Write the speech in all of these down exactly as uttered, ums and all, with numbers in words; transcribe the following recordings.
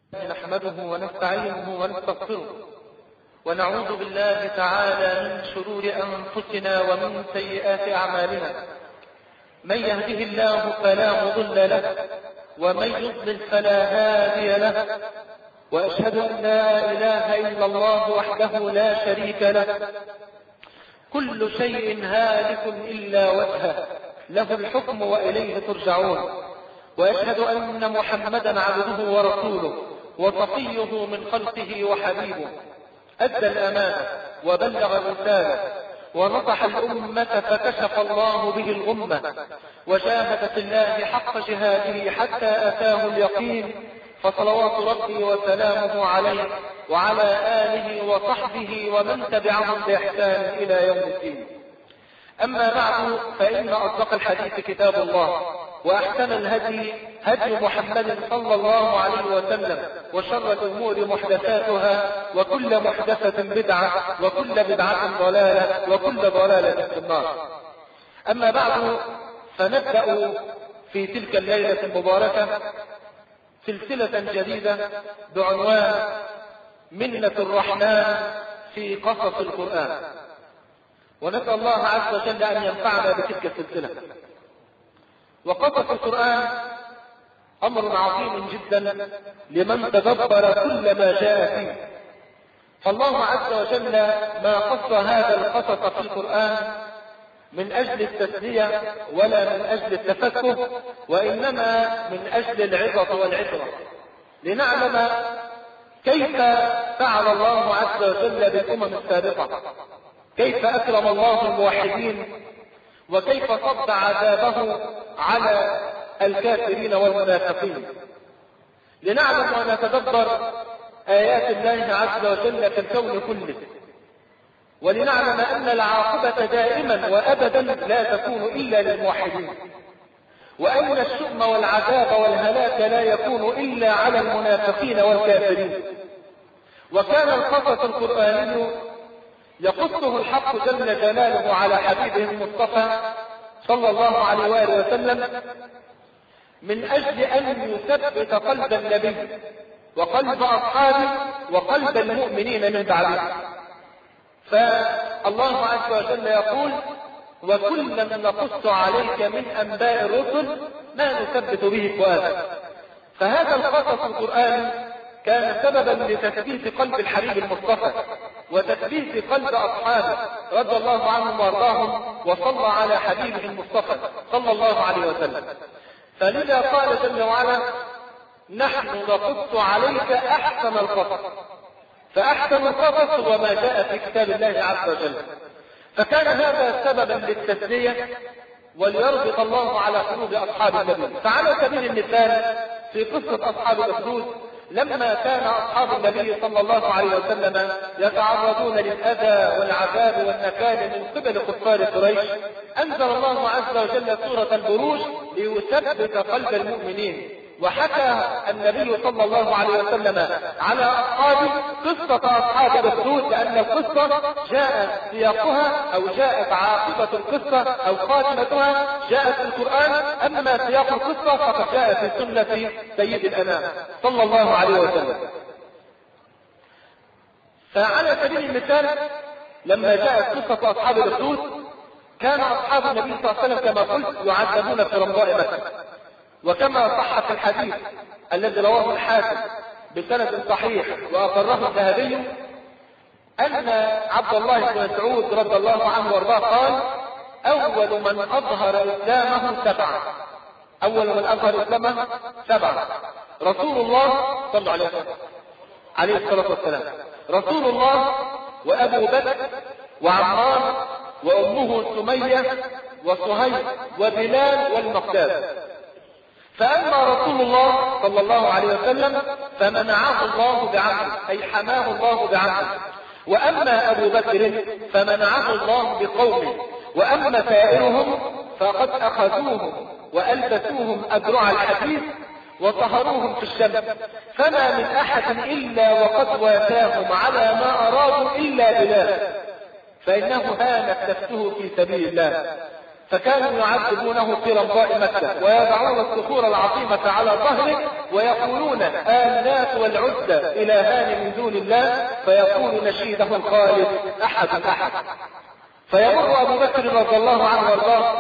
نحمده ونستعينه ونستغفره ونعوذ بالله تعالى من شرور أنفسنا ومن سيئات أعمالنا. من يهده الله فلا مضل له ومن يضلل فلا هادي له، وأشهد أن لا إله إلا الله وحده لا شريك له. كل شيء هالك إلا وجهه، له الحكم وإليه ترجعون. وأشهد أن محمدا عبده ورسوله وصفيه من خلقه وحبيبه، أدى الأمانة وبلغ الرسالة ونصح الأمة فكشف الله به الغمة، وجاهد في الله حق جهاده حتى أتاه اليقين. فصلوات ربي وسلامه عليه وعلى آله وصحبه ومن تبعهم بإحسان إلى يوم الدين. أما بعد، فإن أصدق الحديث كتاب الله، وأحسن الهدي هدي محمد صلى الله عليه وسلم، وشر الأمور محدثاتها، وكل محدثة بدعة، وكل بدعة ضلالة، وكل ضلالة في النار. أما بعد، فنبدأ في تلك الليلة المباركة سلسلة جديدة بعنوان منة الرحمن في قصص القرآن، ونسأل الله عز وجل أن ينفعنا بتلك السلسلة. وقصص القرآن أمر عظيم جدا لمن تدبر كل ما جاء فيه. فالله عز وجل ما قص هذا القصص في القرآن من أجل التسلية ولا من أجل التفكه، وإنما من أجل العظة والعبرة، لنعلم كيف فعل الله عز وجل بالأمم السابقة، كيف أكرم الله الموحدين، وكيف صد عذابه على الكافرين والمنافقين. لنعلم ونتدبر آيات الله عز وجل في الكون كله، ولنعلم أن العاقبة دائما وأبدا لا تكون إلا للموحدين، وأن الشؤم والعذاب والهلاك لا يكون إلا على المنافقين والكافرين. وكان القصص القرآني يقصه الحق جل جلاله على حبيبه المصطفى صلى الله عليه وآله وسلم من أجل أن يثبت قلب النبي وقلب أصحابه وقلب المؤمنين من بعده. فالله عز وجل يقول: وكلا نقص عليك من أنباء الرسل ما نثبت به فؤادك. فهذا القصص القرآني كان سببا لتثبيت قلب الحبيب المصطفى وتثبيت قلب أصحابه رضي الله عنهم وارضاهم، وصلى على حبيبه المصطفى صلى الله عليه وسلم. فلذا قال جل وعلا: نحن نقص عليك أحسن القصص. فأحسن القصص هو ما جاء في كتاب الله عز وجل. فكان هذا سببا للتسلية وليربط الله على قلوب أصحاب النبي. فعلى سبيل المثال في قصة أصحاب الأخدود، لما كان أصحاب النبي صلى الله عليه وسلم يتعرضون للأذى والعذاب والنكال من قبل كفار قريش، أنزل الله عز وجل سورة البروج ليثبت قلب المؤمنين. وحكى النبي صلى الله عليه وسلم على أصحابه قصة أصحاب الأخدود، لأن القصة جاء سياقها أو جاءت عاقبة القصة أو خاتمتها جاءت في القرآن، أما سياق القصة فقد جاء في سنة سيد الأنام صلى الله عليه وسلم. فعلى سبيل المثال لما جاءت قصة أصحاب الأخدود، كان أصحاب النبي صلى الله عليه وسلم كما قلت يعذبون في رمضاء مكة. وكما صح في الحديث الذي رواه الحاكم بسند صحيح وأقره الذهبي أن عبد الله بن مسعود رضي الله عنه وارضاه قال: أول من أظهر إسلامه سبعة. أول من أظهر إسلامه سبعة: رسول الله صلى الله عليه وسلم عليه الصلاة والسلام، رسول الله وأبو بكر وعمار وأمه سمية وصهيب وبلال والمقداد. فأما رسول الله صلى الله عليه وسلم فمنعه الله بعمله، أي حماه الله بعمله. وأما أبو بكر فمنعه الله بقومه. وأما سائرهم فقد أخذوهم وألبسوهم أدرع الحديث وطهروهم في الشمس، فما من أحد إلا وقد واتاهم على ما أرادوا إلا بلال، فإنه هانت نفسه في سبيل الله. فكانوا يعذبونه في رمضاء مكة ويضعون الصخور العظيمة على ظهره ويقولون آلات والعزى إلهان من دون الله، فيقول نشيده الخالد أحد أحد. فيمر أبو بكر رضي الله عنه وارضاه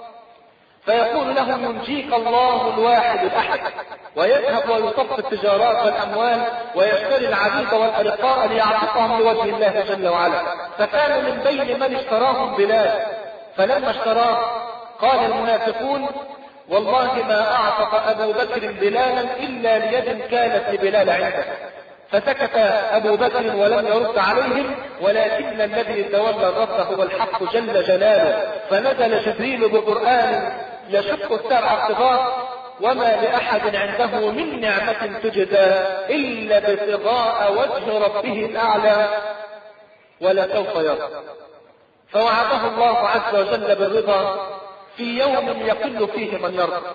فيقول له ينجيك الله الواحد الأحد، ويذهب ويصف التجارات والأموال ويشتري العبيد والأرقاء ليعتقهم لوجه الله جل وعلا. فكان من بين من اشتراهم بلال، فلما اشتراه قال المنافقون والله ما أعتق أبو بكر بلالا إلا ليد كانت لبلال عنده. فسكت أبو بكر ولم يرد عليهم، ولكن الذي تولى الرد هو الحق جل جلاله. فنزل جبريل بقرآن يشق السبع الطباق وما لأحد عنده من نعمة تجزى إلا ابتغاء وجه ربه الأعلى ولسوف يرضى. فوعده الله عز وجل بالرضا في يوم يقل فيه من يرضى.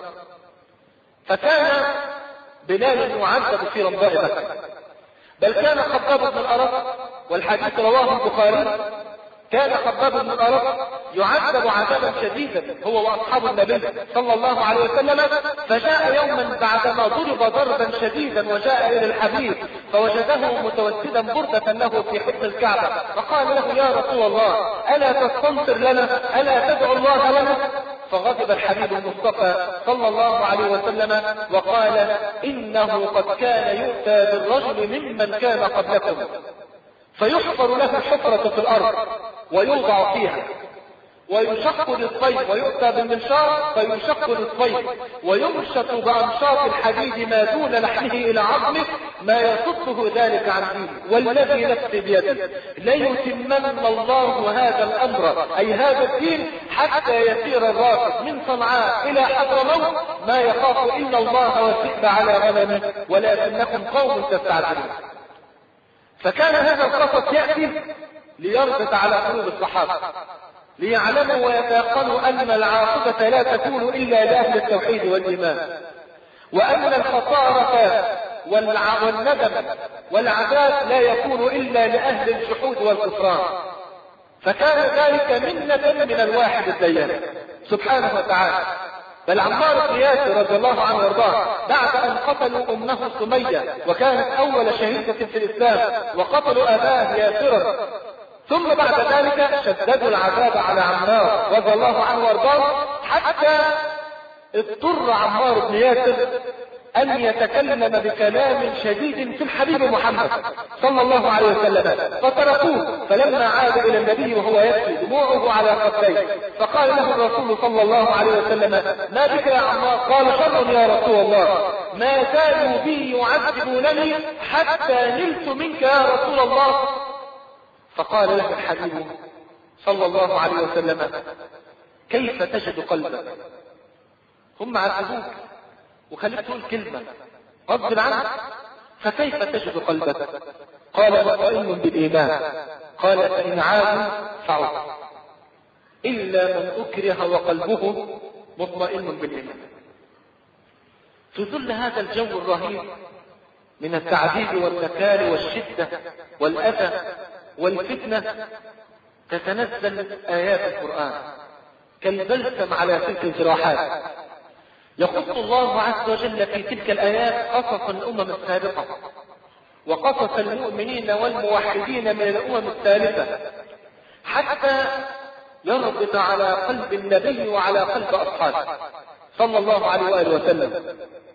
فكان بلال يعذب في رمضاء مكة، بل كان خباب بن الأرط، والحديث رواه البخاري، كان خباب بن الأرط يعذب عذابا شديدا هو وأصحاب النبي صلى الله عليه وسلم. فجاء يوما بعدما ضرب ضربا شديدا وجاء إلى الحبيب فوجده متوسدا بردة له في حفظ الكعبة، فقال له يا رسول الله ألا تستنصر لنا، ألا تدعو الله لنا؟ فغضب الحبيب المصطفى صلى الله عليه وسلم وقال إنه قد كان يؤتى بالرجل ممن كان قبلكم فيحفر له حفرة في الأرض ويوضع فيها ويشق للصيد، ويؤتى بالمنشار فيشق للصيد ويمشط بأمشاط الحديد ما دون لحمه إلى عظمه ما يصده ذلك عن دينه، والذي نفسي بيده ليتمن الله هذا الأمر أي هذا الدين حتى يسير الراكب من صنعاء إلى حضرموت ما يخاف إلا الله والذئب على غنمه ولكنكم قوم تستعجلون. فكان هذا القصص يأتي ليربط على قلوب الصحابة ليعلموا ويتيقنوا أن العاقبة لا تكون إلا لأهل التوحيد والإيمان، وأن الخسارة والندم والعذاب لا يكون إلا لأهل الجحود والكفران. فكان ذلك منة من الواحد الديان سبحانه وتعالى. بل عمار بن ياسر رضي الله عنه وارضاه بعد أن قتلوا أمه سمية وكانت أول شهيدة في الإسلام وقتلوا أباه ياسرا، ثم بعد ذلك شددوا العذاب على عمار رضي الله عنه وارضاه حتى اضطر عمار بن ياسر أن يتكلم بكلام شديد في الحبيب محمد صلى الله عليه وسلم، فتركوه. فلما عاد إلى النبي وهو يبكي دموعه على خديه فقال له الرسول صلى الله عليه وسلم ما بك يا عمار؟ قال شر يا رسول الله، ما زالوا بي يعذبونني حتى نلت منك يا رسول الله. فقال له الحبيب صلى الله عليه وسلم كيف تجد قلبك؟ هم عذبوك وخليك تقول كلمة غضب عنك، فكيف تجد قلبك؟ قال مطمئن بالإيمان. قال فإن عادوا فعود إلا من أكره وقلبه مطمئن بالإيمان. في ظل هذا الجو الرهيب من التعذيب والنكال والشدة والأذى والفتنة تتنزل آيات القرآن كالبلسم على تلك الجراحات. يخص الله عز وجل في تلك الآيات قصص الأمم السابقة وقصص المؤمنين والموحدين من الأمم الثالثة حتى يربط على قلب النبي وعلى قلب أصحابه صلى الله عليه وآله وسلم.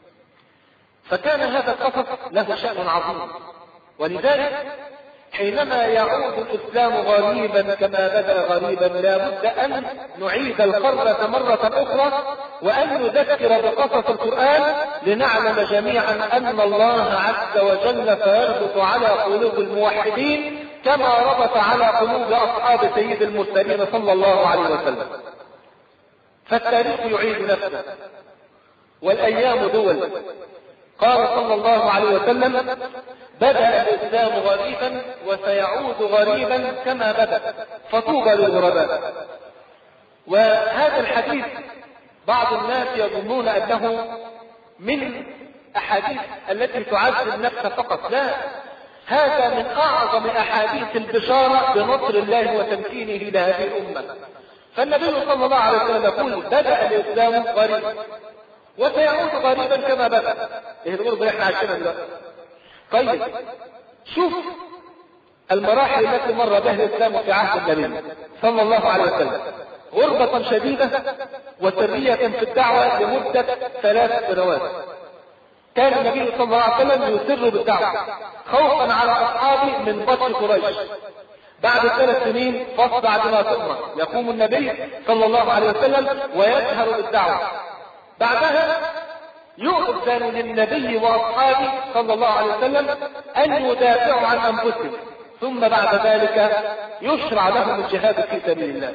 فكان هذا القصص له شأن عظيم، ولذلك حينما يعود الإسلام غريبا كما بدأ غريبا لا بد أن نعيد القرة مرة أخرى وأن نذكر بقصص القرآن لنعلم جميعا أن الله عز وجل سيربط على قلوب الموحدين كما ربط على قلوب أصحاب سيد المرسلين صلى الله عليه وسلم. فالتاريخ يعيد نفسه والأيام دول. قال صلى الله عليه وسلم بدأ الإسلام غريبا وسيعود غريبا كما بدأ فطوبى للغرباء. وهذا الحديث بعض الناس يظنون أنه من أحاديث التي تعزز النفس فقط، لا، هذا من أعظم أحاديث البشارة بنصر الله وتمكينه لهذه الأمة. فالنبي صلى الله عليه وسلم يقول بدأ الإسلام غريبا وسيعود غريبا كما بدأ. ايه الغربة اللي احنا عايشينها دلوقتي؟ طيب شوف المراحل التي مر بها الإسلام في عهد النبي صلى الله عليه وسلم، غربة شديدة وسرية في الدعوة لمدة ثلاث سنوات. كان النبي صلى الله عليه وسلم يسر بالدعوة خوفا على أصحابه من بطش قريش. بعد ثلاث سنين فاصدع بما تؤمر، يقوم النبي صلى الله عليه وسلم ويجهر بالدعوة. بعدها يؤذن للنبي وأصحابه صلى الله عليه وسلم أن يدافعوا عن أنفسهم، ثم بعد ذلك يشرع لهم الجهاد في سبيل الله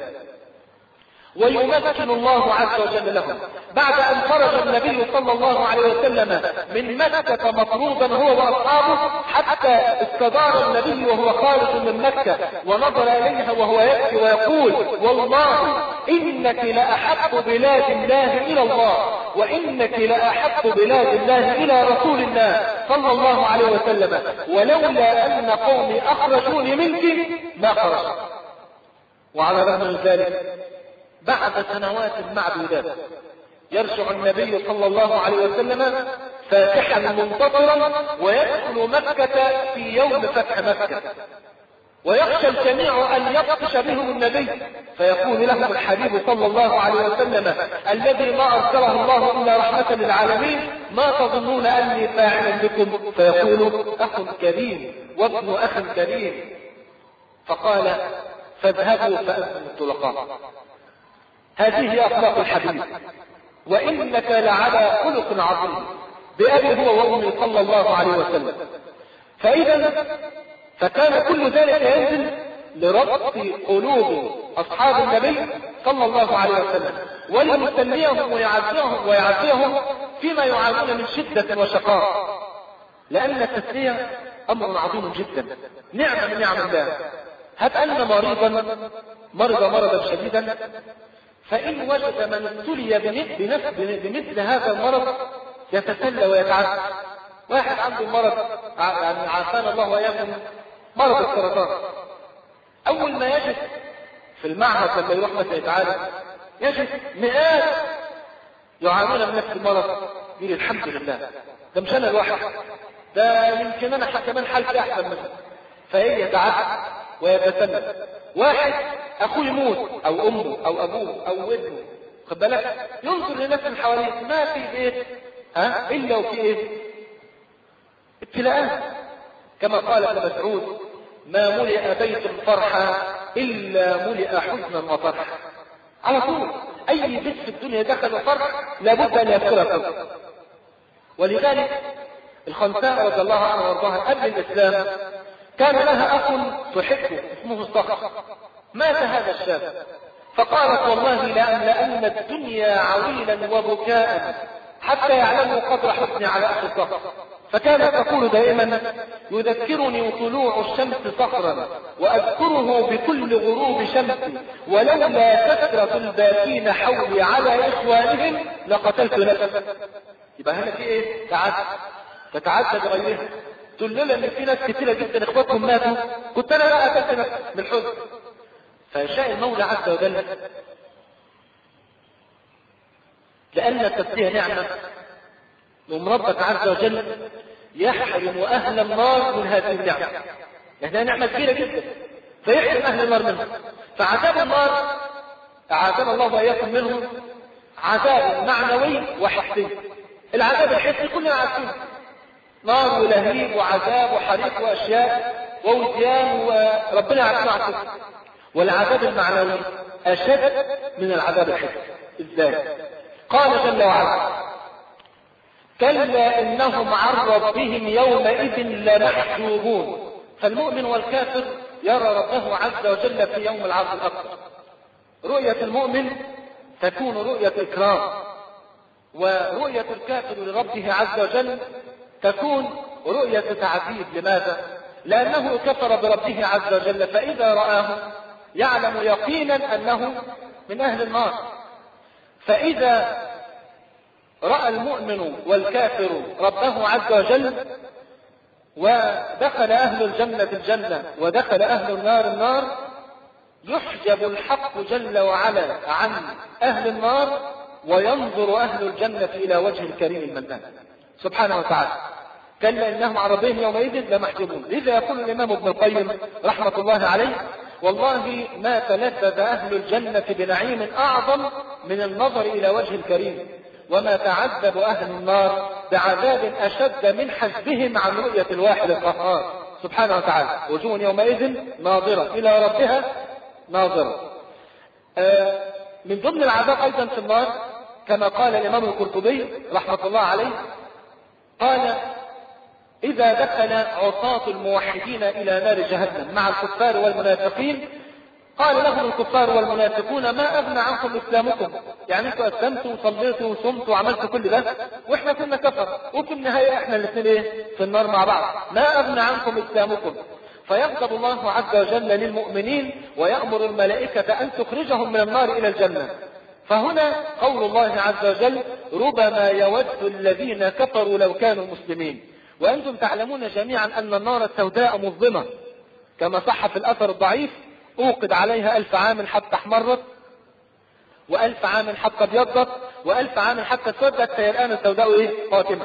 ويمكن الله عز وجل لهم. بعد أن خرج النبي صلى الله عليه وسلم من مكة مطرودا هو وأصحابه، حتى استدار النبي وهو خارج من مكة ونظر إليها وهو يبكي ويقول والله إنك لأحب بلاد الله إلى الله، وإنك لأحب بلاد الله إلى رسول الله صلى الله عليه وسلم، ولولا أن قومي أخرجوني منك ما خرجت. وعلى رغم من ذلك بعد سنوات معدودات يرجع النبي صلى الله عليه وسلم فاتحا منتصرا ويدخل مكة في يوم فتح مكة، ويخشى الجميع أن يبطش بهم النبي، فيقول لهم الحبيب صلى الله عليه وسلم الذي ما أرسله الله إلا رحمة للعالمين ما تظنون أني فاعل بكم؟ فيقول أخ كريم وابن أخ كريم. فقال فاذهبوا فأنتم الطلقاء. هذه هي أخلاق الحبيب، وإنك لعلى خلق عظيم بأبي هو وأمي صلى الله عليه وسلم. فإذا فكان كل ذلك ينزل لربط قلوب أصحاب النبي صلى الله عليه وسلم وليسليهم ويعزيهم ويعزيهم فيما يعانون من شدة وشقاء، لأن التسلية أمر عظيم جدا، نعمة من نعم الله. هب أن مريضا مرض مرضا شديدا، فإن وجد من ابتلي بمثل هذا المرض يتسلى ويتعزى. واحد عنده مرض يعني عافانا الله وإياكم مرض السرطان، أول ما يجد في المعهد لما يروح مثلا يتعالج يجد مئات يعانون من نفس المرض، يقول الحمد لله ده مش أنا الواحد، ده يمكن أنا كمان حالتي أحسن منه، فهي يتعزى ويتسلى. واحد أخوه يموت أو أمه أو أبوه أو ابنه، خد بالك، ينظر لنفس اللي حواليه ما في بيت ها إلا وفي إيه؟ ابتلاءات. كما قال ابن مسعود ما ملئ بيت فرحا إلا ملئ حزنا وفرحا. على طول أي بيت في الدنيا دخل فرح لابد أن يدخل فرح. ولذلك الخنساء رضي الله عنها وارضاها قبل الإسلام كان لها أخ تحبه اسمه الصخر. مات هذا الشاب فقالت والله لأملأن الدنيا عويلا وبكاء حتى يعلموا قدر حزني على أخي الصخر. فكانت تقول دائما يذكرني طلوع الشمس صخرا وأذكره بكل غروب شمس، ولولا كثرة الباكين حولي على إخوانهم لقتلت نفسي. يبقى هنا في إيه؟ تعدد تتعدى بغيرها. تقول لنا ان في ناس كثيرة جدا اخواتهم ماتوا، كنت انا لا قتلت نفسي من الحزن. فشاء المولى عز وجل لأن التسلية نعمة، ومن ربك عز وجل يحرم أهل النار من هذه النعمة، لأنها نعمة كبيرة جدا فيحرم أهل النار منها. فعذاب النار أعاذنا الله وإياكم منه عذاب معنوي وحسي. العذاب الحسي كلنا عارفينه، نار ولهيب وعذاب وحريق وأشياء ووديان وربنا يعافينا عنه. والعذاب المعنوي أشد من العذاب الحسي. إزاي؟ قال جل وعلا كلا إنهم عن ربهم يومئذ لمحجوبون. فالمؤمن والكافر يرى ربه عز وجل في يوم العرض الأكبر. رؤية المؤمن تكون رؤية إكرام، ورؤية الكافر لربه عز وجل تكون رؤية تعذيب. لماذا؟ لأنه كفر بربه عز وجل، فإذا رآه يعلم يقينا أنه من أهل النار. فإذا رأى المؤمن والكافر ربه عز وجل ودخل أهل الجنة الجنة ودخل أهل النار النار، يحجب الحق جل وعلا عن أهل النار وينظر أهل الجنة إلى وجه الكريم المنان سبحانه وتعالى. كلا إنهم عن ربهم يومئذ لمحجوبون. لذا يقول الإمام ابن القيم رحمة الله عليه: والله ما تلذذ أهل الجنة بنعيم أعظم من النظر إلى وجه الكريم، وما تعذب أهل النار بعذاب أشد من حجبهم عن رؤية الواحد القهار سبحانه وتعالى. وجوه يومئذ ناظرة إلى ربها ناظرة. آه من ضمن العذاب أيضا في النار كما قال الإمام القرطبي رحمة الله عليه، قال: إذا دخل عصاة الموحدين إلى نار جهنم مع الكفار والمنافقين قال لهم الكفار والمنافقون: ما أغنى عنكم إسلامكم؟ يعني أنتوا أسلمتوا وصليتوا وصمتوا وعملتوا كل ده وإحنا كنا كفر، وفي النهاية إحنا الاثنين إيه؟ في النار مع بعض. ما أغنى عنكم إسلامكم؟ فيغضب الله عز وجل للمؤمنين ويأمر الملائكة أن تخرجهم من النار إلى الجنة. فهنا قول الله عز وجل: ربما يود الذين كفروا لو كانوا مسلمين. وأنتم تعلمون جميعا أن النار السوداء مظلمة كما صح في الأثر الضعيف: أوقد عليها ألف عام حتى احمرت، وألف عام حتى ابيضت، وألف عام حتى اسودت، فهي الآن السوداء إيه؟ قاتمة.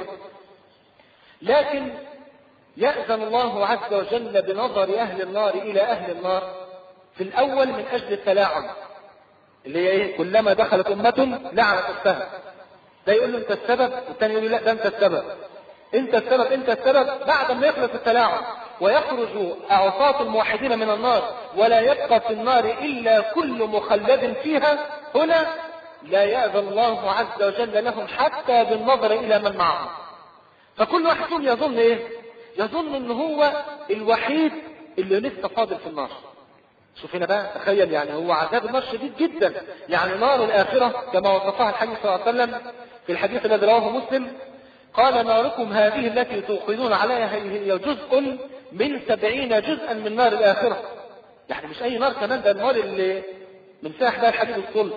لكن يأذن الله عز وجل بنظر أهل النار إلى أهل النار في الأول من أجل التلاعن، اللي هي إيه؟ كلما دخلت أمة لعنت أختها. ده يقول له أنت السبب، والثاني يقول له لا ده أنت السبب، أنت السبب، أنت السبب. بعد ما يخلص التلاعن ويخرج عصاة الموحدين من النار ولا يبقى في النار إلا كل مخلد فيها، هنا لا يأذن الله عز وجل لهم حتى بالنظر إلى من معهم. فكل واحد فيهم يظن إيه؟ يظن إن هو الوحيد اللي لسه فاضل في النار. شوف هنا بقى، تخيل يعني هو عذاب النار شديد جدا. يعني نار الآخرة كما وصفها الحديث صلى الله عليه وسلم في الحديث الذي رواه مسلم، قال: ناركم هذه التي توقدون عليها هي جزء من سبعين جزءا من نار الآخرة. يعني مش أي نار كمان، ده النار اللي من ساح ده الحديد الصلب.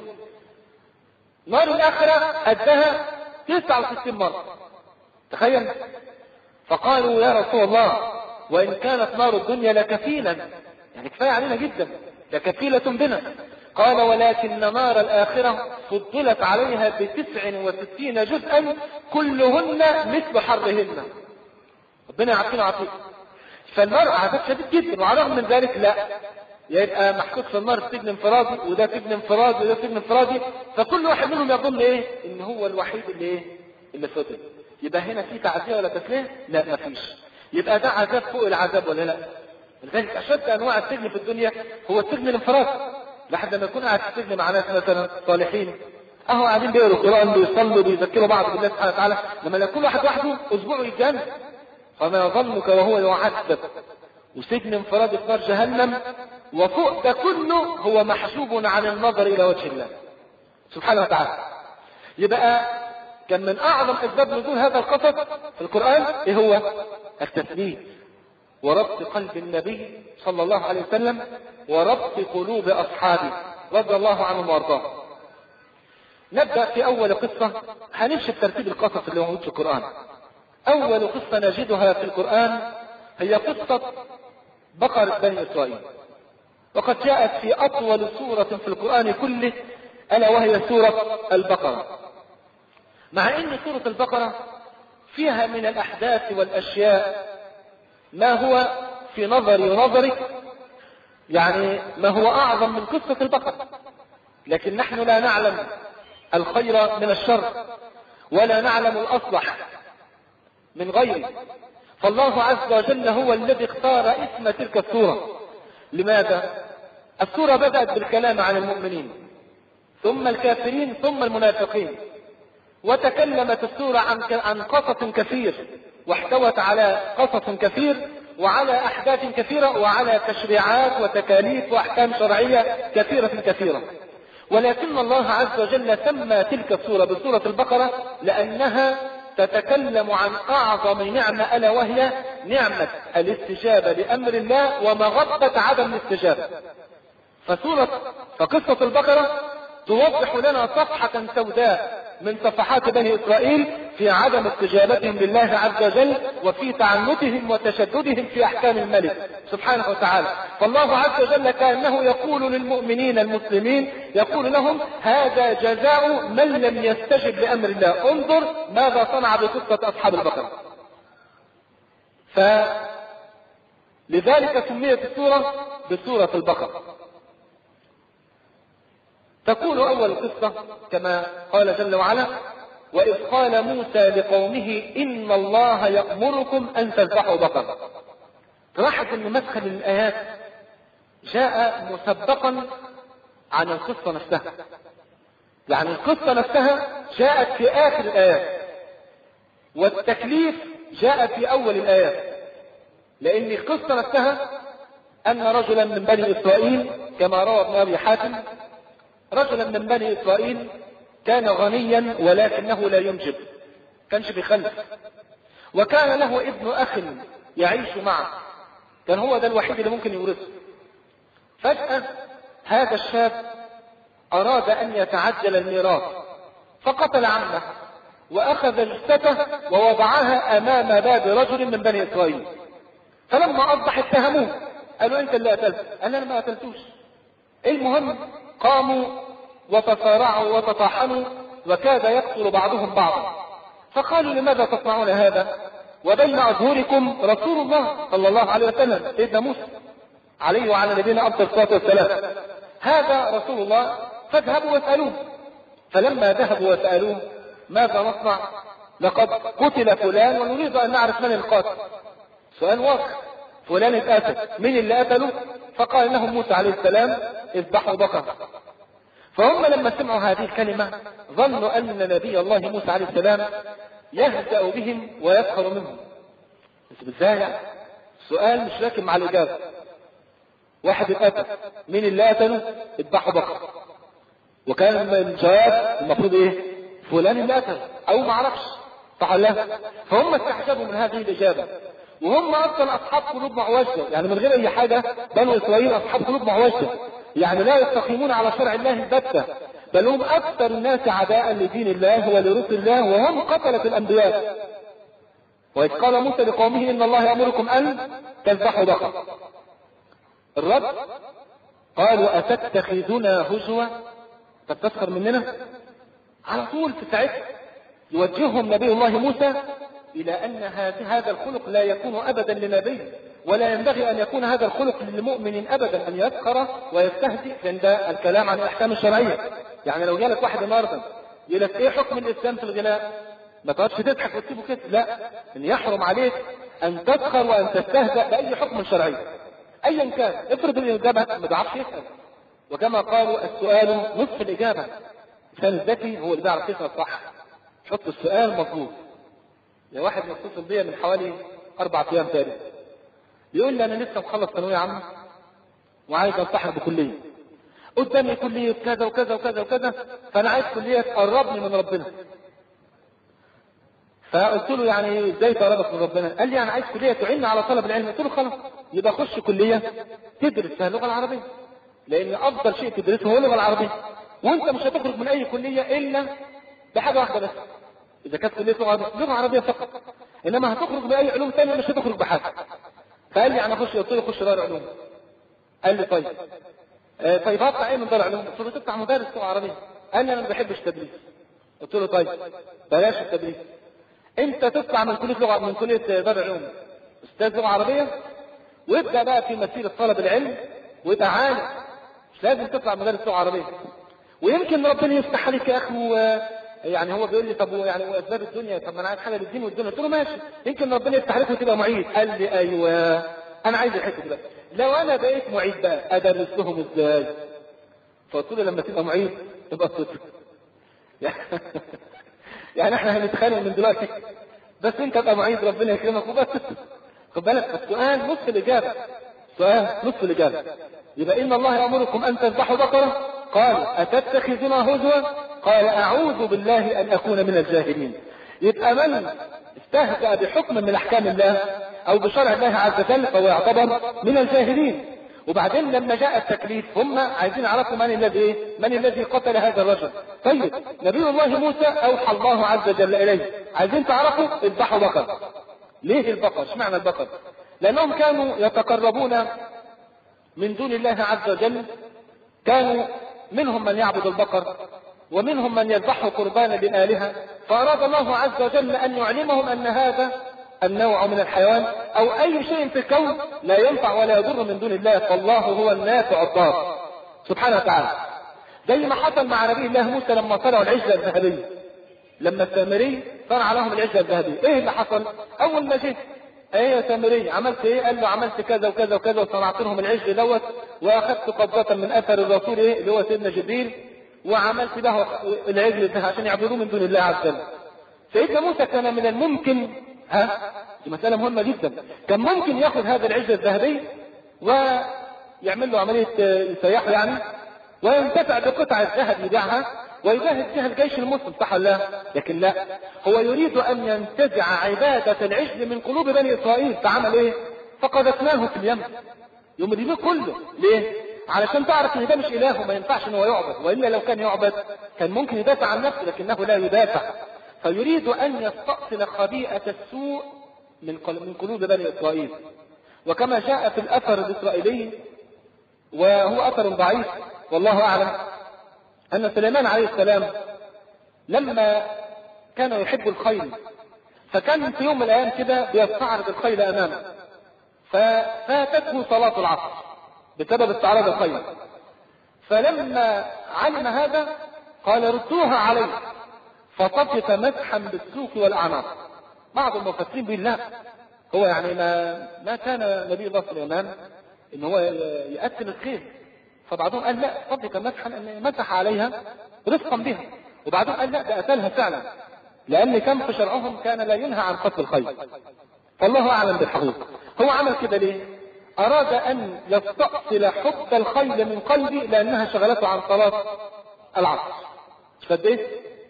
نار الآخرة قدها تسعة وستين مرة. تخيل. فقالوا: يا رسول الله، وإن كانت نار الدنيا لكفيلا، يعني كفاية علينا جدا، لكفيلة بنا. قال: ولكن نار الآخرة فضلت عليها بتسع وستين جزءا كلهن مثل حرهن. ربنا يعافينا ويعافيكم. فالنار عذاب شديد جدا، وعلى الرغم من ذلك لا يبقى محطوط في النار سجن انفرادي، وده سجن انفرادي، وده سجن انفرادي، فكل واحد منهم يظن ايه؟ ان هو الوحيد اللي ايه؟ اللي فضل. يبقى هنا في تعزية ولا تسليه؟ لا مفيش. يبقى ده عذاب فوق العذاب ولا لا؟ لذلك اشد انواع السجن في الدنيا هو السجن الانفرادي. لحد لما يكون قاعد في السجن مع ناس مثلا صالحين، اهو قاعدين بيقروا القران، بيصلوا، بيذكروا بعض بالله سبحانه وتعالى، لما لو كل واحد وحده اسبوع يتجنن، فما ظنك وهو يعذب وسجن انفرادي في نار جهنم، وفوق ده كله هو محجوب عن النظر الى وجه الله سبحانه وتعالى. يبقى كان من اعظم اسباب نزول هذا القصص في القران ايه هو؟ التثبيت وربط قلب النبي صلى الله عليه وسلم وربط قلوب اصحابه رضي الله عنهم وارضاهم. نبدا في اول قصه، هنمشي بترتيب القصص اللي موجود في القران. اول قصه نجدها في القران هي قصه بقره بني اسرائيل، وقد جاءت في اطول سوره في القران كله، الا وهي سوره البقره. مع ان سوره البقره فيها من الاحداث والاشياء ما هو في نظري ونظرك يعني ما هو اعظم من قصه البقره، لكن نحن لا نعلم الخير من الشر ولا نعلم الاصلح من غيره. فالله عز وجل هو الذي اختار اسم تلك السورة. لماذا؟ السورة بدأت بالكلام عن المؤمنين ثم الكافرين ثم المنافقين، وتكلمت السورة عن عن قصص كثير، واحتوت على قصص كثير وعلى أحداث كثيرة وعلى تشريعات وتكاليف وأحكام شرعية كثيرة كثيرة. ولكن الله عز وجل سمى تلك السورة بسورة البقرة لأنها تتكلم عن أعظم نعمة، ألا وهي نعمة الاستجابة لأمر الله ومغبة عدم الاستجابة. فسورة فقصة البقرة توضح لنا صفحة سوداء من صفحات بني إسرائيل في عدم استجابتهم لله عز وجل وفي تعنتهم وتشددهم في أحكام الملك سبحانه وتعالى. فالله عز وجل كأنه يقول للمؤمنين المسلمين، يقول لهم هذا جزاء من لم يستجب لأمر الله. انظر ماذا صنع بقصة أصحاب البقرة. فلذلك سميت السورة بسورة البقرة. تقول أول قصة كما قال جل وعلا: وإذ قال موسى لقومه إن الله يأمركم أن تذبحوا بقرة. تلاحظ أن مدخل الآيات جاء مسبقا عن القصة نفسها، يعني القصة نفسها جاءت في آخر الآيات، والتكليف جاء في أول الآيات. لأن القصة نفسها أن رجلا من بني إسرائيل كما روى ابن أبي حاتم، رجلا من بني إسرائيل كان غنيا ولكنه لا ينجب، كانش بيخلف، وكان له ابن أخ يعيش معه، كان هو ده الوحيد اللي ممكن يورثه. فجأة هذا الشاب أراد أن يتعجل الميراث، فقتل عمه وأخذ جثته ووضعها أمام باب رجل من بني إسرائيل. فلما أصبح اتهموه، قالوا أنت اللي قتلت. قال أنا ما قتلتوش. المهم قاموا وتصارعوا وتطاحنوا وكاد يقتل بعضهم بعضا. فقالوا لماذا تصنعون هذا وبين أظهركم رسول الله صلى الله عليه وسلم سيدنا موسى عليه وعلى نبينا أفضل الصلاة والسلام، هذا رسول الله، فاذهبوا واسألوه. فلما ذهبوا وسألوه ماذا نصنع؟ لقد قتل فلان ونريد أن نعرف من القاتل. سؤال واضح، فلان اتقتل، من اللي قتله؟ فقال لهم موسى عليه السلام اذبحوا بقرة. فهم لما سمعوا هذه الكلمة ظنوا أن نبي الله موسى عليه السلام يهزأ بهم ويسخر منهم. بس بالذات سؤال مش راكب مع الإجابة. واحد اتقتل، مين اللي قتله؟ اذبحوا بقرة. وكان الجواب المفروض ايه؟ فلان اللي قتله او ما عرفش، صح ولا لا؟ فهم استعجبوا من هذه الإجابة، وهم اصلا اصحاب قلوب معوجة، يعني من غير اي حاجة بنو اسرائيل اصحاب قلوب معوجة، يعني لا يستقيمون على شرع الله البتة، بل هم اكثر الناس عداء لدين الله ولرسل الله، وهم قتلة الانبياء. وإذ قال موسى لقومه ان الله يأمركم ان تذبحوا بقرة. الرد قالوا اتتخذنا هزوا، تتسخر مننا؟ على طول في ساعتها يوجههم نبي الله موسى الى ان هذا الخلق لا يكون ابدا لنبي، ولا ينبغي ان يكون هذا الخلق للمؤمن ابدا، ان يسخر ويستهزئ عند الكلام عن الاحكام الشرعيه. يعني لو جالك واحد النهارده يقول لك ايه حكم الاسلام في الغناء، ما تقعدش تضحك وتسيبه كده، لا، ان يحرم عليك ان تسخر وان تستهزأ باي حكم شرعي ايا كان. افرض الاجابه ما بيعرفش يسال، وكما قالوا السؤال نصف الاجابه. الانسان الذكي هو اللي بيعرف يسال صح، حط السؤال مظبوط. يا واحد متصل بيا من حوالي اربع ايام تقريبا بيقول لي انا لسه مخلص ثانويه عامه وعايز التحق بكليه، قدامي كليه كذا وكذا وكذا وكذا، فانا عايز كليه تقربني من ربنا. فقلت له يعني ازاي تقربك من ربنا؟ قال لي انا عايز كليه تعيني على طلب العلم. قلت له خلاص يبقى خش كليه تدرس فيها اللغه العربيه، لان افضل شيء تدرسه هو اللغه العربيه، وانت مش هتخرج من اي كليه الا بحاجه واحده بس، اذا كانت كليه لغه عربيه فقط، انما هتخرج باي علوم ثانيه مش هتخرج بحاجه. فقال لي انا اخش، قلت له خش دار علوم. قال لي طيب آه طيب هطلع ايه من دار علوم؟ قلت له تطلع مدرس لغه عربيه. قال لي انا ما بحبش التدريس. قلت له طيب بلاش التدريس، انت تطلع من كليه لغه من كليه دار علوم استاذ لغه عربيه، وابدا بقى في مسيره طلب العلم ويبقى عالم، مش لازم تطلع مدرس لغه عربيه. ويمكن ربنا يفتح عليك يا اخي. يعني هو بيقول لي طب يعني واسباب الدنيا، طب ما انا عايز حاجه للدين والدنيا. قلت له ماشي، يمكن ربنا يفتح عليك وتبقى معيد. قال لي ايوه انا عايز الحته دي، لو انا بقيت معيد بقى ادرس لهم ازاي؟ فقلت له لما تبقى معيد تبقى صفر. يعني احنا هنتخانق من دلوقتي، بس انت تبقى معيد ربنا يكرمك وبس. خد بالك السؤال نص الاجابه، سؤال نص الاجابه. يبقى ان الله يامركم ان تذبحوا بقره، قال اتتخذنا هزوا، قال اعوذ بالله ان اكون من الجاهلين. يبقى من استهزأ بحكم من احكام الله او بشرع الله عز وجل فهو يعتبر من الجاهلين. وبعدين لما جاء التكليف هم عايزين يعرفوا من الذي من الذي قتل هذا الرجل. طيب نبي الله موسى اوحى الله عز وجل اليه، عايزين تعرفوا اذبحوا بقر. ليه البقر؟ اشمعنى البقر؟ لانهم كانوا يتقربون من دون الله عز وجل، كانوا منهم من يعبد البقر ومنهم من يذبح قربانا للآلهة، فأراد الله عز وجل أن يعلمهم أن هذا النوع من الحيوان أو أي شيء في الكون لا ينفع ولا يضر من دون الله، فالله هو النافع الضار سبحانه وتعالى. زي ما حصل مع نبي الله موسى لما صنعوا العجلة الذهبية، لما السامري صنع لهم العجلة الذهبية، ايه اللي حصل؟ اول ما جه ايه يا سامري عملت ايه؟ قال له عملت كذا وكذا وكذا وصنعت لهم العجل دوت، واخذت قبضة من اثر الرسول ايه اللي هو سيدنا جبريل، وعملت له العجل ده عشان يعبدوه من دون الله عز وجل. سيدنا موسى كان من الممكن، ها دي مسألة مهمة جدا، كان ممكن ياخذ هذا العجل الذهبي ويعمل له عملية يسيحه يعني، وينتفع بقطع الذهب يبيعها ويجاهد فيها الجيش المسلم، صح ولا لا؟ لكن لا، هو يريد ان ينتزع عبادة العجل من قلوب بني اسرائيل، فعمل ايه؟ فقذفناه في اليم. يوم دي كله ليه؟ علشان تعرف ان ده مش اله وما ينفعش ان هو يعبد، والا لو كان يعبد كان ممكن يدافع عن نفسه، لكنه لا يدافع. فيريد ان يستأصل خبيئة السوء من من قلوب بني اسرائيل. وكما جاء في الاثر الاسرائيلي وهو اثر ضعيف والله اعلم، ان سليمان عليه السلام لما كان يحب الخيل، فكان في يوم من الايام كده بيستعرض الخيل امامه، ففاتته صلاة العصر بسبب استعراض الخيل. فلما علم هذا قال ردوها عليه، فطفق مسحا بالسوق والاعناق. بعض المفسرين بيقول لا، هو يعني ما ما كان نبي الله سليمان ان هو يقتل الخيل، فبعضهم قال لا، طبق مسحا ان مسح عليها رفقا بها، وبعضهم قال لا ده قتلها فعلا، لان كان في شرعهم كان لا ينهى عن قتل الخيل. فالله اعلم بالحقيقه. هو عمل كده ليه؟ اراد ان يستأصل حب الخيل من قلبي لانها شغلته عن صلاة العصر. فديت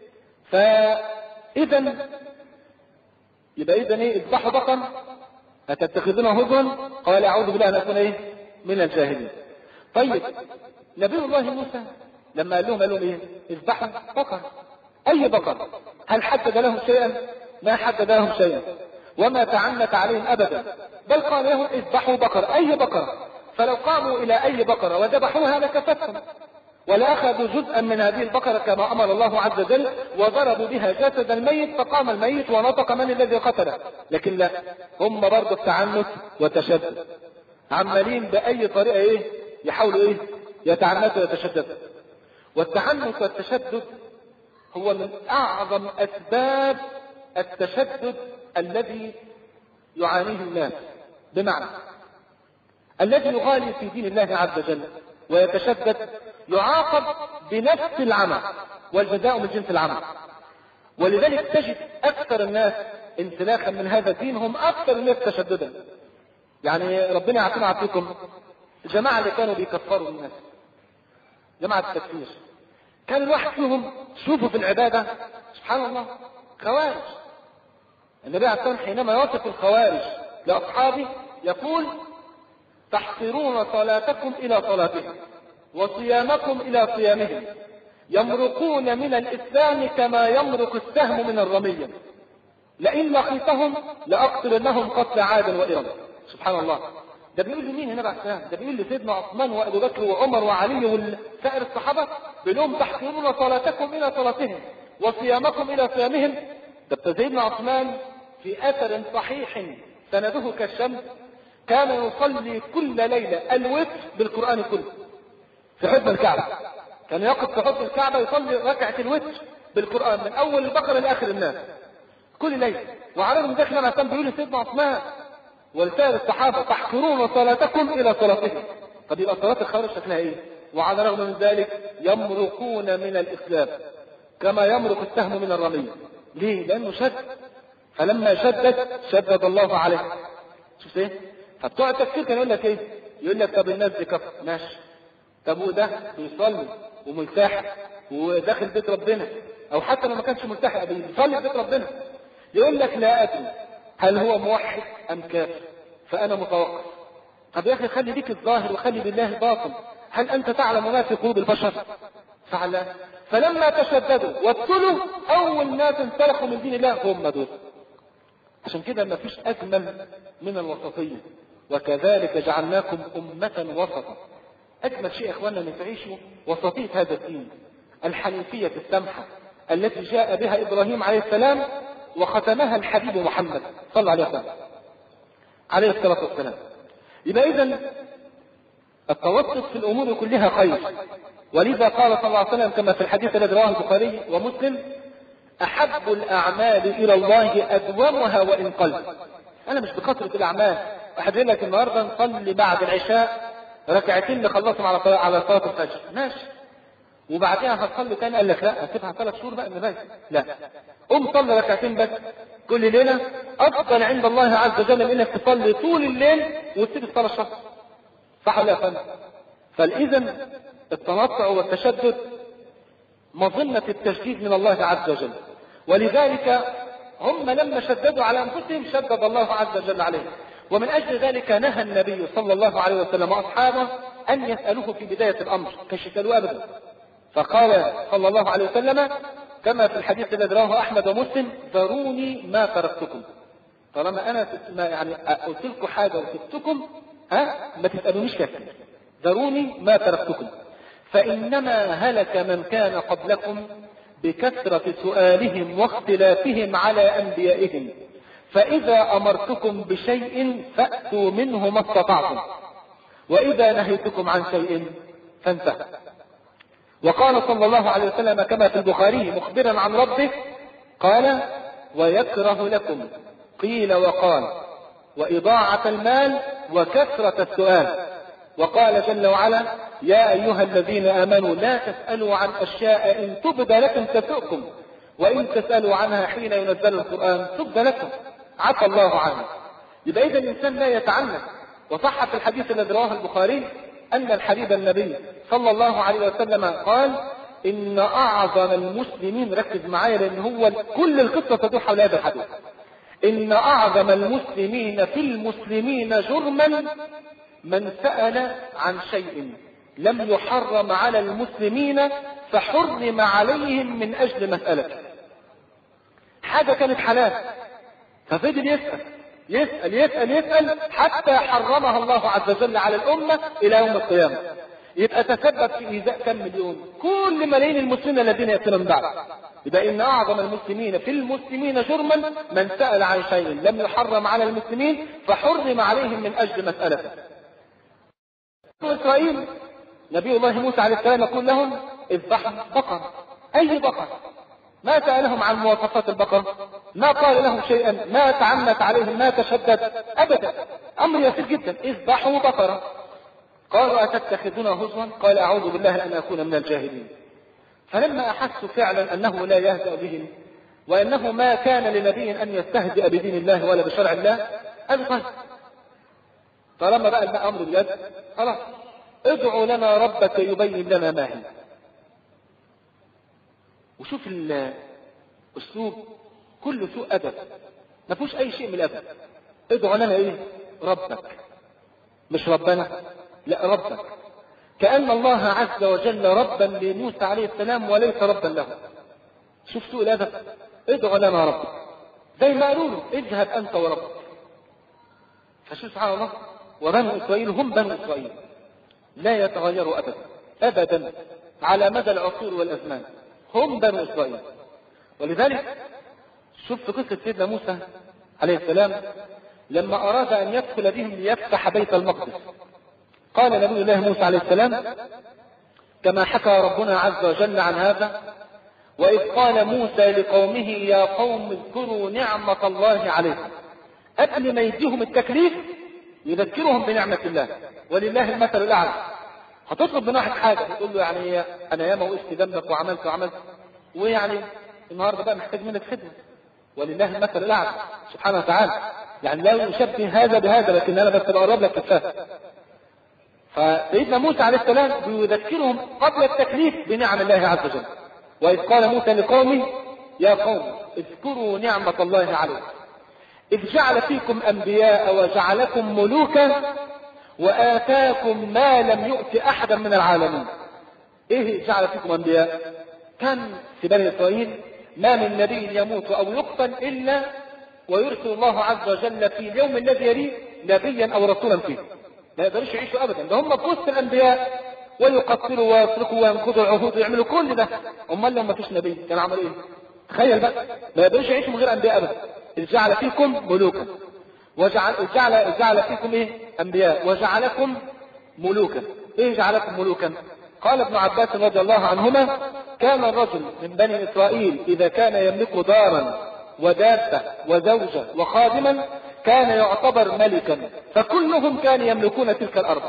فاذا يبقى اذا ايه؟ اذبحوا بقر اتتخذونه هزوا، قال اعوذ بالله ان اكون ايه؟ من الجاهلين. طيب نبي الله موسى لما قال لهم قال لهم ايه؟ اذبحوا بقر. اي بقر؟ هل حدد لهم شيئا؟ ما حدد لهم شيئا وما تعنت عليهم ابدا، بل قال لهم اذبحوا بقر. اي بقر؟ فلو قاموا الى اي بقرة وذبحوها لكفتهم، ولاخذوا جزءا من هذه البقرة كما امر الله عز وجل وضربوا بها جسد الميت فقام الميت ونطق من الذي قتله. لكن لا، هم برضه التعنت والتشدد، عمالين باي طريقة ايه؟ يحاولوا ايه؟ يتعنتوا ويتشددوا. والتعنت والتشدد هو من اعظم اسباب التشدد الذي يعانيه الناس، بمعنى الذي يغالي في دين الله عز وجل ويتشدد يعاقب بنفس العمل، والجزاء من جنس العمل. ولذلك تجد اكثر الناس انسلاخا من هذا الدين هم اكثر الناس تشددا. يعني ربنا يعطينا عافيكم، الجماعة اللي كانوا بيكفروا الناس، جماعة التكفير، كان الواحد فيهم شوفوا في العبادة سبحان الله خوارج. النبي عليه الصلاة والسلام حينما يوصف الخوارج لأصحابه يقول تحقرون صلاتكم إلى صلاتهم وصيامكم إلى صيامهم، يمرقون من الإسلام كما يمرق السهم من الرمية، لئن لقيتهم لأقتلنهم قتل عاد وإرم. سبحان الله. ده بيقول لمين هنا بعد السلام؟ ده بيقول لسيدنا عثمان وأبو بكر وعمر وعلي وسائر الصحابة، بيقول لهم تحقرون صلاتكم إلى صلاتهم وصيامكم إلى صيامهم. ده سيدنا عثمان في أثر صحيح سنده كالشمس كان يصلي كل ليلة الوتر بالقرآن كله في حضن الكعبة، كان يقف في حضن الكعبة يصلي ركعة الوتر بالقرآن من أول البقرة لآخر الناس كل ليلة. وعلى من ذلك لما كان بيقول لسيدنا عثمان ولسائر الصحابة تحقرون صلاتكم إلى صلاتهم. طب يبقى صلاة الخوارج شكلها إيه؟ وعلى الرغم من ذلك يمرقون من الإسلام كما يمرق السهم من الرمية. ليه؟ لأنه شد، فلما شدد شدد الله عليه. شفت ايه؟ فبتوع التفكير كان يقول لك ايه؟ يقول لك طب الناس دي كفر ماشي، طب وده بيصلي وملتحي وداخل بيت ربنا، او حتى لو ما كانش ملتحي بيصلي في بيت ربنا، يقول لك لا ادري هل هو موحد ام كافر، فانا متوقف. طب يا أخي خلي ليك الظاهر وخلي لله الباطن، هل أنت تعلم ما في قلوب البشر؟ فعلا. فلما تشددوا وابتلوا أول ناس انسلخوا من دين الله هم دول. عشان كده ما فيش أجمل من الوسطية، وكذلك جعلناكم أمة وسطا. أجمل شيء يا إخواننا أن تعيشوا وسطية هذا الدين، الحنيفية السمحة التي جاء بها إبراهيم عليه السلام وختمها الحبيب محمد صلى الله عليه وسلم عليه الصلاة والسلام. يبقى إذن التوسط في الأمور كلها خير، ولذا قال صلى الله عليه وسلم كما في الحديث الذي رواه البخاري ومسلم: أحب الأعمال إلى الله أدومها وإن قل. أنا مش بكثرة الأعمال، أحد يقول لك النهارده نصلي بعد العشاء ركعتين نخلصهم على على صلاة الفجر، ماشي، وبعدها هتصلي تاني، قال لك لا هسيبها ثلاث شهور بقى النبي، لا، قوم صلي ركعتين بس كل ليلة، أفضل عند الله عز وجل من إنك تصلي طول الليل وتسيب الصلاة الشهر. صح ولا يا فندم؟ فالإذن التنطع والتشدد مظنة التشديد من الله عز وجل، ولذلك هم لما شددوا على أنفسهم شدد الله عز وجل عليهم. ومن أجل ذلك نهى النبي صلى الله عليه وسلم أصحابه أن يسألوه في بداية الأمر كش يسألوه أبدا، فقال صلى الله عليه وسلم كما في الحديث الذي رواه أحمد ومسلم: ذروني ما تركتكم. طالما أنا ما يعني قلت لكم حاجة وسبتكم ها ما تسألونيش كثير، ذروني ما تركتكم، فإنما هلك من كان قبلكم بكثرة سؤالهم واختلافهم على أنبيائهم، فإذا أمرتكم بشيء فأتوا منه ما استطعتم، وإذا نهيتكم عن شيء فانتهوا. وقال صلى الله عليه وسلم كما في البخاري مخبرا عن ربه قال: ويكره لكم قيل وقال وإضاعة المال وكثرة السؤال. وقال جل وعلا: يا أيها الذين آمنوا لا تسألوا عن أشياء إن تبد لكم تسؤكم، وإن تسألوا عنها حين ينزل القرآن تبد لكم عفى الله عنه. يبقى إذا الإنسان لا يتعنت. وصح في الحديث الذي رواه البخاري أن الحبيب النبي صلى الله عليه وسلم قال: إن أعظم المسلمين، ركز معايا لأن هو كل القصة تدور حول هذا الحديث، إن أعظم المسلمين في المسلمين جرما من سأل عن شيء لم يحرم على المسلمين فحرم عليهم من أجل مسألة. حاجة كانت حلال ففضل يسأل يسأل يسأل يسأل حتى حرمها الله عز وجل على الأمة إلى يوم القيامة. يبقى تسبب في إيذاء كم مليون؟ كل ملايين المسلمين الذين يأتون من بعد. يبقى إن أعظم المسلمين في المسلمين جرما من سأل عن شيء لم يحرم على المسلمين فحرم عليهم من أجل مسألته. إسرائيل نبي الله موسى عليه السلام يقول لهم: اذبحوا بقرة. أي بقرة؟ ما سألهم عن مواصفات البقرة، ما قال لهم شيئا، ما تعنت عليهم، ما تشدد أبدا، أمر يسير جدا: اذبحوا بقرة. قالوا: أتتخذنا هزوا؟ قال: أعوذ بالله أن أكون من الجاهلين. فلما أحسوا فعلا أنه لا يهدأ بهم وأنه ما كان لنبي أن يستهزئ بدين الله ولا بشرع الله، قالوا: طيب طالما بقى الأمر بيد خلاص ادعوا لنا ربك يبين لنا ما هي. وشوف الأسلوب كله سوء أدب، ما فيهوش أي شيء من الأدب. ادعوا لنا إيه؟ ربك، مش ربنا، لا ربك، كأن الله عز وجل ربا لموسى عليه السلام وليس ربا له. شوف سوء الأدب، ادعوا لنا ربك، زي ما قالوا له: اذهب أنت وربك. فشوف سبحان الله، وبنو إسرائيل هم بنو إسرائيل لا يتغيروا أبدا أبدا على مدى العصور والأزمان، هم بنو إسرائيل. ولذلك شوف في قصة سيدنا موسى عليه السلام لما أراد أن يدخل بهم ليفتح بيت المقدس، قال نبي الله موسى عليه السلام كما حكى ربنا عز وجل عن هذا: وإذ قال موسى لقومه يا قوم اذكروا نعمة الله عليكم. قبل ما يديهم التكليف يذكرهم بنعمة الله، ولله المثل الأعلى. هتطلب من واحد حاجة تقول له يعني أنا ياما وقفت جنبك وعملت وعملت، ويعني النهارده بقى محتاج منك خدمة، ولله المثل الأعلى سبحانه وتعالى. يعني لا يشبه هذا بهذا، لكن أنا بس بقرب لك كفاية. فسيدنا موسى عليه السلام بيذكرهم قبل التكليف بنعم الله عز وجل. وإذ قال موسى لقومه يا قوم اذكروا نعمة الله عليكم إذ جعل فيكم أنبياء وجعلكم ملوكا وآتاكم ما لم يؤت أحدا من العالمين. إيه جعل فيكم أنبياء؟ كان في بني إسرائيل ما من نبي يموت أو يقتل إلا ويرسل الله عز وجل في اليوم الذي يليه نبيا أو رسولا فيه. لا يقدرش يعيشوا أبدا، ده هم في وسط الأنبياء ويقتلوا ويسرقوا وينقضوا العهود ويعملوا كل ده. أمال لو ما فيش نبي كان عمل إيه؟ تخيل بقى، ما يقدرش يعيشوا من غير أنبياء أبدا. إذ جعل فيكم ملوكا وجعل جعل جعل فيكم إيه؟ أنبياء وجعلكم ملوكا. إيه جعلكم ملوكا؟ قال ابن عباس رضي الله عنهما: كان الرجل من بني إسرائيل إذا كان يملك دارا ودابة وزوجة وخادما كان يعتبر ملكا، فكلهم كانوا يملكون تلك الأرض.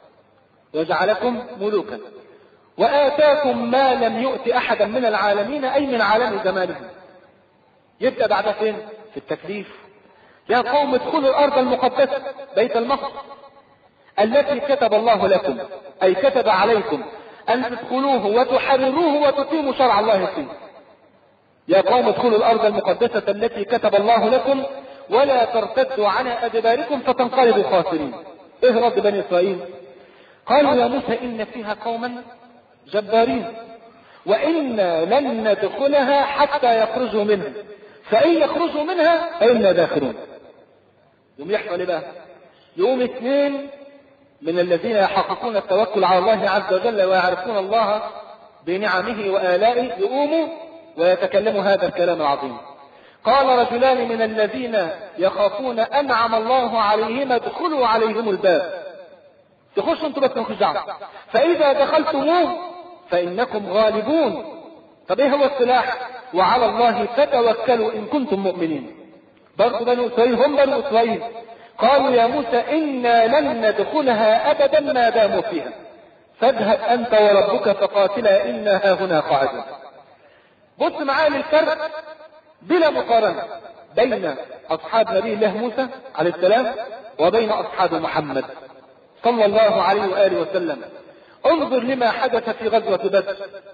وجعلكم ملوكا وآتاكم ما لم يؤت أحدا من العالمين، أي من عالم زمانهم. يبدأ بعد فين؟ في التكليف. يا قوم ادخلوا الأرض المقدسة بيت المقدس التي كتب الله لكم، أي كتب عليكم أن تدخلوه وتحرروه وتقيموا شرع الله فيه. يا قوم ادخلوا الأرض المقدسة التي كتب الله لكم ولا ترتدوا على أدباركم فتنقلبوا خاسرين. إيه رد بني إسرائيل؟ قالوا يا موسى إن فيها قوما جبارين وإنا لن ندخلها حتى يخرجوا منها، فإن يخرجوا منها فإنا داخلون. يوم يحصل بقى، يوم اثنين من الذين يحققون التوكل على الله عز وجل ويعرفون الله بنعمه وآلائه يقوموا ويتكلموا هذا الكلام العظيم. قال رجلان من الذين يخافون أنعم الله عليهم ادخلوا عليهم الباب. تخشوا انتوا بس مخش دعوة، فإذا دخلتموه فإنكم غالبون. طب ايه هو السلاح؟ وعلى الله فتوكلوا إن كنتم مؤمنين. برضو بني إسرائيل هم بني إسرائيل قالوا يا موسى إنا لن ندخلها أبدا ما داموا فيها، فاذهب أنت وربك فقاتلا إنا هنا قاعدون. بص معايا للفرق بلا مقارنة بين أصحاب نبي الله موسى عليه السلام وبين أصحاب محمد صلى الله عليه وآله وسلم. انظر لما حدث في غزوة بدر.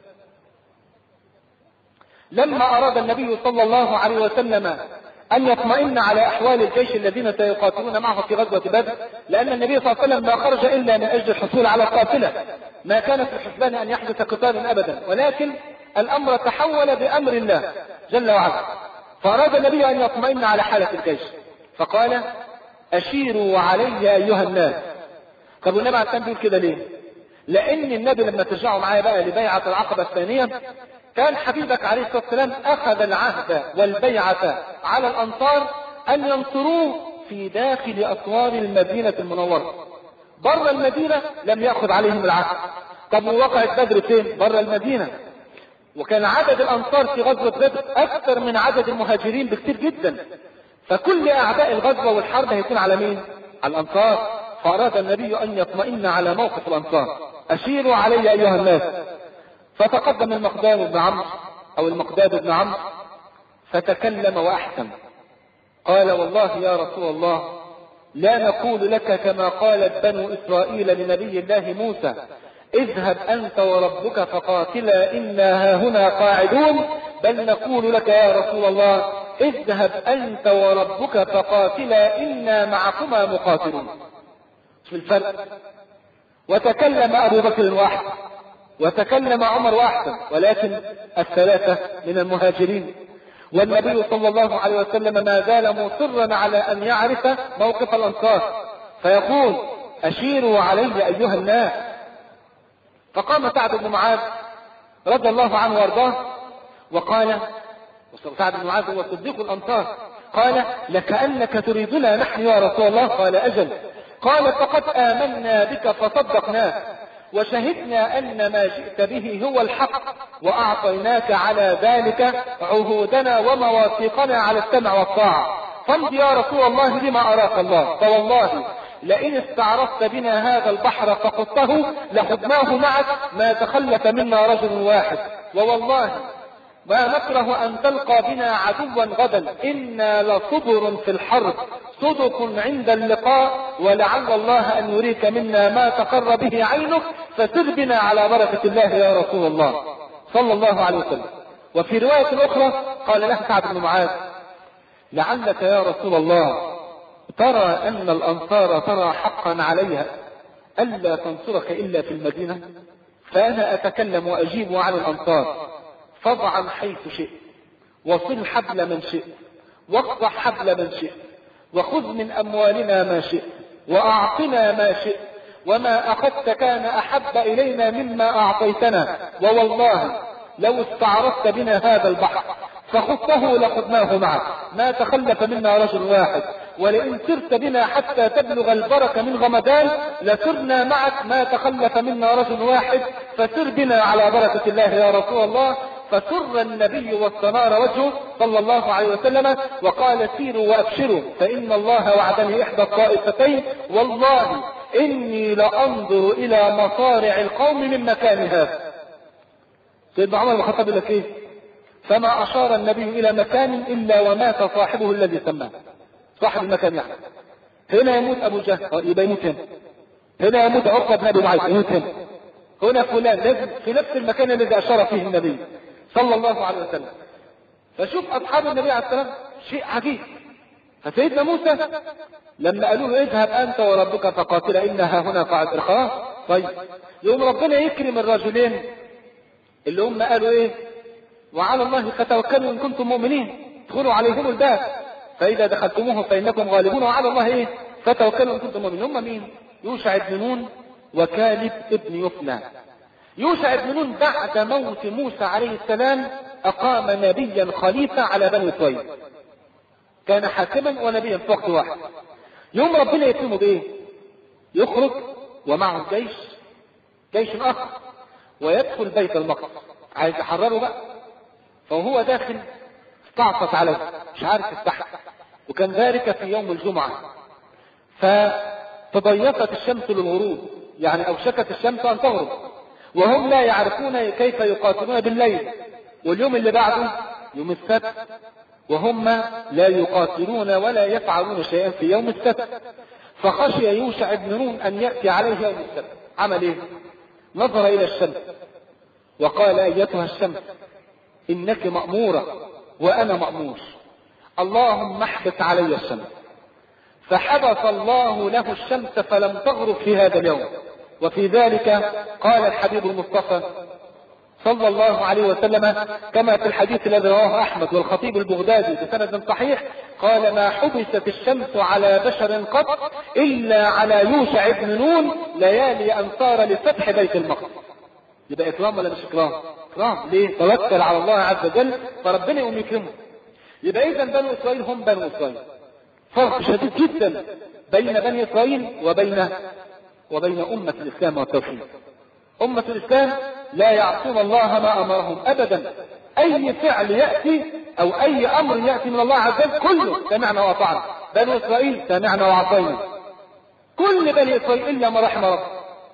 لما أراد النبي صلى الله عليه وسلم أن يطمئن على أحوال الجيش الذين سيقاتلون معه في غزوة بدر، لأن النبي صلى الله عليه وسلم ما خرج إلا من أجل الحصول على القافلة، ما كان في الحسبان أن يحدث قتال أبدا، ولكن الأمر تحول بأمر الله جل وعلا. فأراد النبي أن يطمئن على حالة الجيش فقال أشيروا علي أيها الناس. طب والنبي عليه السلام بيقول كده ليه؟ لأن النبي لما ترجعوا معايا بقى لبيعة العقبة الثانية كان حبيبك عليه الصلاة والسلام أخذ العهد والبيعة على الأنصار أن ينصروه في داخل أسوار المدينة المنورة. بره المدينة لم يأخذ عليهم العهد. طب ووقعت بدر فين؟ بره المدينة. وكان عدد الأنصار في غزوة بدر أكثر من عدد المهاجرين بكثير جدا، فكل أعداء الغزوة والحرب هيكون على مين؟ على الأنصار. فأراد النبي أن يطمئن على موقف الأنصار. أشيروا علي أيها الناس. فتقدم المقدام بن عمرو أو المقداد بن عمرو فتكلم وأحسن. قال والله يا رسول الله لا نقول لك كما قالت بنو إسرائيل لنبي الله موسى اذهب أنت وربك فقاتلا إنا هاهنا قاعدون، بل نقول لك يا رسول الله اذهب أنت وربك فقاتلا إنا معكما مقاتلون. شوف الفرق. وتكلم أبو بكر واحد وتكلم عمر واحد، ولكن الثلاثة من المهاجرين. والنبي صلى الله عليه وسلم ما زال مصرا على أن يعرف موقف الأنصار فيقول أشيروا علي أيها الناس. فقام سعد بن معاذ رضي الله عنه وارضاه وقال، سعد بن معاذ هو صديق الأنصار، قال لكأنك تريدنا نحن يا رسول الله؟ قال أجل. قال فقد آمنا بك فصدقناك وشهدنا أن ما جئت به هو الحق وأعطيناك على ذلك عهودنا ومواثيقنا على السمع والطاعة، فامض يا رسول الله لما أراك الله، فوالله لئن استعرضت بنا هذا البحر فقدته لخذناه معك ما تخلف منا رجل واحد، ووالله ما نكره أن تلقى بنا عدوا غدا، إنا لصبر في الحرب صدق عند اللقاء، ولعل الله أن يريك منا ما تقر به عينك، فسر بنا على بركة الله يا رسول الله صلى الله عليه وسلم. وفي رواية أخرى قال له سعد بن معاذ لعلك يا رسول الله ترى أن الأنصار ترى حقا عليها ألا تنصرك إلا في المدينة، فأنا أتكلم وأجيب عن الأنصار، فاضعا حيث شئت، وصل حبل من شئت، واقطع حبل من شئت، وخذ من أموالنا ما شئت، وأعطنا ما شئت، وما أخذت كان أحب إلينا مما أعطيتنا، ووالله لو استعرضت بنا هذا البحر فخذته لخذناه معك، ما تخلف منا رجل واحد، ولئن سرت بنا حتى تبلغ البركة من غمدان لسرنا معك، ما تخلف منا رجل واحد، فسر بنا على بركة الله يا رسول الله. فسر النبي واستنار وجهه صلى الله عليه وسلم وقال سيروا وأبشروا فإن الله وعدني إحدى الطائفتين، والله إني لأنظر إلى مصارع القوم من مكان هذا. سيدنا عمر بن الخطاب لك إيه؟ فما أشار النبي إلى مكان إلا ومات صاحبه الذي سماه، صاحب المكان يعني. هنا يموت أبو جهل يبقى يموت هنا، هنا يموت عقبة بن أبي معيط يموت هنا، هنا فلان، لازم في نفس المكان الذي أشار فيه النبي صلى الله عليه وسلم. فشوف أصحاب النبي عليه السلام شيء عجيب. فسيدنا موسى لما قالوا له اذهب أنت وربك فقاتلا إنها هنا قاعد خلاص، طيب يوم ربنا يكرم الرجلين اللي هم قالوا ايه؟ وعلى الله فتوكلوا إن كنتم مؤمنين، ادخلوا عليهم الباب فإذا دخلتموه فإنكم غالبون، وعلى الله ايه؟ فتوكلوا إن كنتم مؤمنين. هم مين؟ يوشع بن نون وكالب ابن يفنى. يوشع بن نون بعد موت موسى عليه السلام أقام نبيا خليفة على بني إسرائيل، كان حاكما ونبيا في وقت واحد. يوم ربنا يكرمه بإيه؟ يخرج ومعه جيش، جيش آخر، ويدخل بيت المقدس عايز يحرره بقى. فهو داخل استعطف عليه مش عارف يفتحه، وكان ذلك في يوم الجمعة، فتضيقت الشمس للغروب، يعني أوشكت الشمس أن تغرب، وهم لا يعرفون كيف يقاتلون بالليل. واليوم اللي بعده يوم السبت وهم لا يقاتلون ولا يفعلون شيئا في يوم السبت. فخشي يوشع بن نون أن يأتي عليه يوم السبت. عمل ايه؟ نظر إلى الشمس وقال أيتها الشمس إنك مأمورة وأنا مأمور، اللهم احبس علي الشمس. فحبس الله له الشمس فلم تغرب في هذا اليوم. وفي ذلك قال الحبيب المصطفى صلى الله عليه وسلم كما في الحديث الذي رواه أحمد والخطيب البغدادي بسند صحيح، قال ما حبست الشمس على بشر قط إلا على يوشع بن نون ليالي أن صار لفتح بيت المقدس. يبقى إكرام ولا مش إكرام؟ إكرام. ليه؟ توكل على الله عز وجل فربنا يقوم يكرمه. يبقى إذا بنو إسرائيل هم بنو إسرائيل. فرق شديد جدا بين بني إسرائيل وبين وبين أمة الإسلام والتوحيد. أمة الإسلام لا يعصون الله ما أمرهم أبدا. أي فعل يأتي أو أي أمر يأتي من الله عز وجل كله سمعنا وأطعنا. بنو إسرائيل سمعنا وعصينا، كل بني إسرائيل إلا ما رحم رب،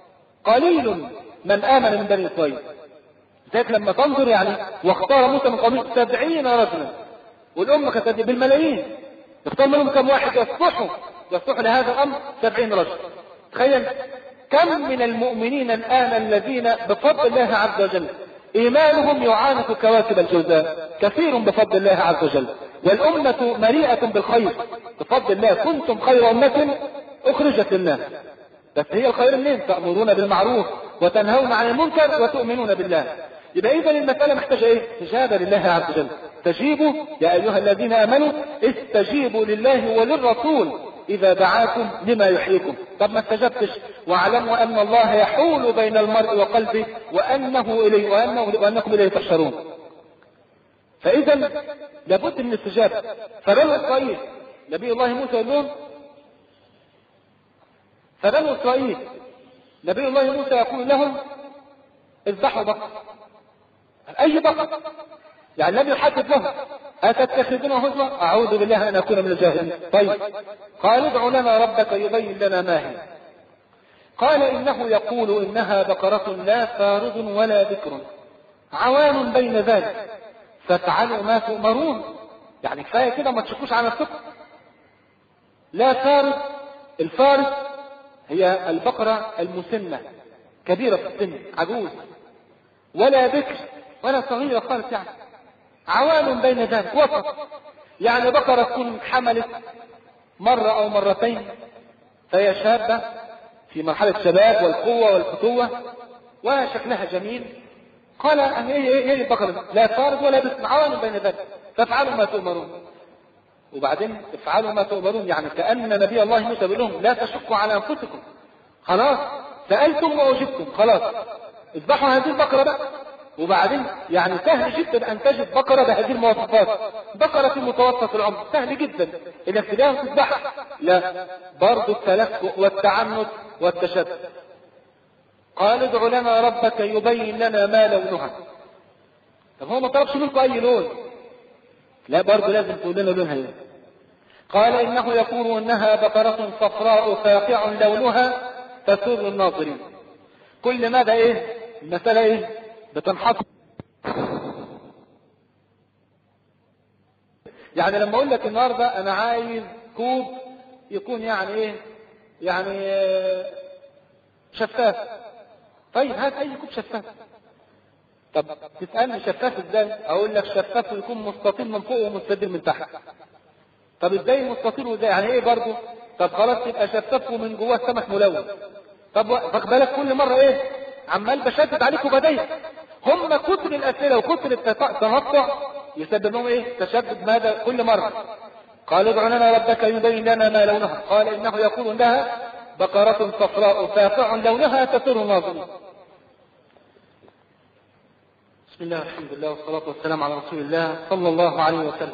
قليل من آمن من بني إسرائيل. ذلك لما تنظر يعني واختار موسى من قومه سبعين رجلا، والأمة كانت بالملايين، يختار منهم كم واحد يصلحوا يصلحوا لهذا الأمر؟ سبعين رجل. تخيل كم من المؤمنين الآن الذين بفضل الله عز وجل إيمانهم يعانق كواكب الجوزاء، كثير بفضل الله عز وجل، والأمة مليئة بالخير بفضل الله. كنتم خير أمة أخرجت لله. بس هي الخير منين؟ تأمرون بالمعروف وتنهون عن المنكر وتؤمنون بالله. يبقى إذا المسألة محتاجة إيه؟ استجابة لله عز وجل. استجيبوا يا أيها الذين آمنوا استجيبوا لله وللرسول إذا دعاكم لما يحييكم. طب ما استجبتش، واعلموا أن الله يحول بين المرء وقلبه وأنه إليه وأنه وأنكم إليه تحشرون. فإذا لابد من الاستجابة. فبنو إسرائيل نبي الله موسى يقول لهم، فبنو إسرائيل نبي الله موسى يقول لهم اذبحوا بقر، أي بقر، يعني لم يحدد لهم أتتخذون هزوا؟ أعوذ بالله أن أكون من الجاهلين. طيب قال ادعوا لنا ربك يبين لنا ما هي. قال إنه يقول إنها بقرة لا فارض ولا بكر عوان بين ذلك فافعلوا ما تؤمرون. يعني كفاية كده ما تشكوش على السكر. لا فارض، الفارض هي البقرة المسنة كبيرة في السن عجوز، ولا بكر ولا صغيرة خالص، يعني عوان بين ذلك وسط. يعني بقرة تكون حملت مرة أو مرتين فهي شابة في مرحلة الشباب والقوة والفتوة وشكلها جميل. قال هي هي البقرة لا فارض ولا بسم عوان بين ذلك فافعلوا ما تؤمرون. وبعدين افعلوا ما تؤمرون يعني كأن نبي الله موسى بيقول لهم لا تشقوا على أنفسكم، خلاص سألتم وأجبتم، خلاص اذبحوا هذه البقرة بقى. وبعدين يعني سهل جدا أن تجد بقرة بهذه المواصفات، بقرة في متوسط العمر، سهل جدا إنك تلاقيها تذبحها. لا، برضو التلكؤ والتعنت والتشدد. قال ادع لنا ربك يبين لنا ما لونها. طب هو ما طلبش منكم أي لون، لا برضو لازم تقول لنا لونها ايه. قال إنه يقول إنها بقرة صفراء فاقع لونها تسر الناظرين. كل ماذا ايه المسألة ايه بتنحصر. يعني لما اقول لك النهارده انا عايز كوب يكون يعني ايه يعني شفاف، طيب هات اي كوب شفاف. طب تسألني شفاف ازاي؟ اقول لك شفاف ويكون مستطيل من فوق ومستدير من تحت. طب ازاي مستطيل وازاي يعني ايه برضه؟ طب خلاص يبقى شفاف ومن جواه سمك ملون. طب واخد بالك كل مره ايه عمال بشدد عليكم بدايه. هم كتر الاسئله وكتر التنطع يسبب لهم ايه تشدد ماذا كل مره. قال ادع لنا ربك يبين لنا ما لونها. قال انه يقول لها بقرة صفراء فاقع لونها تسر الناظرين. بسم الله الحمد لله والصلاة والسلام على رسول الله صلى الله عليه وسلم.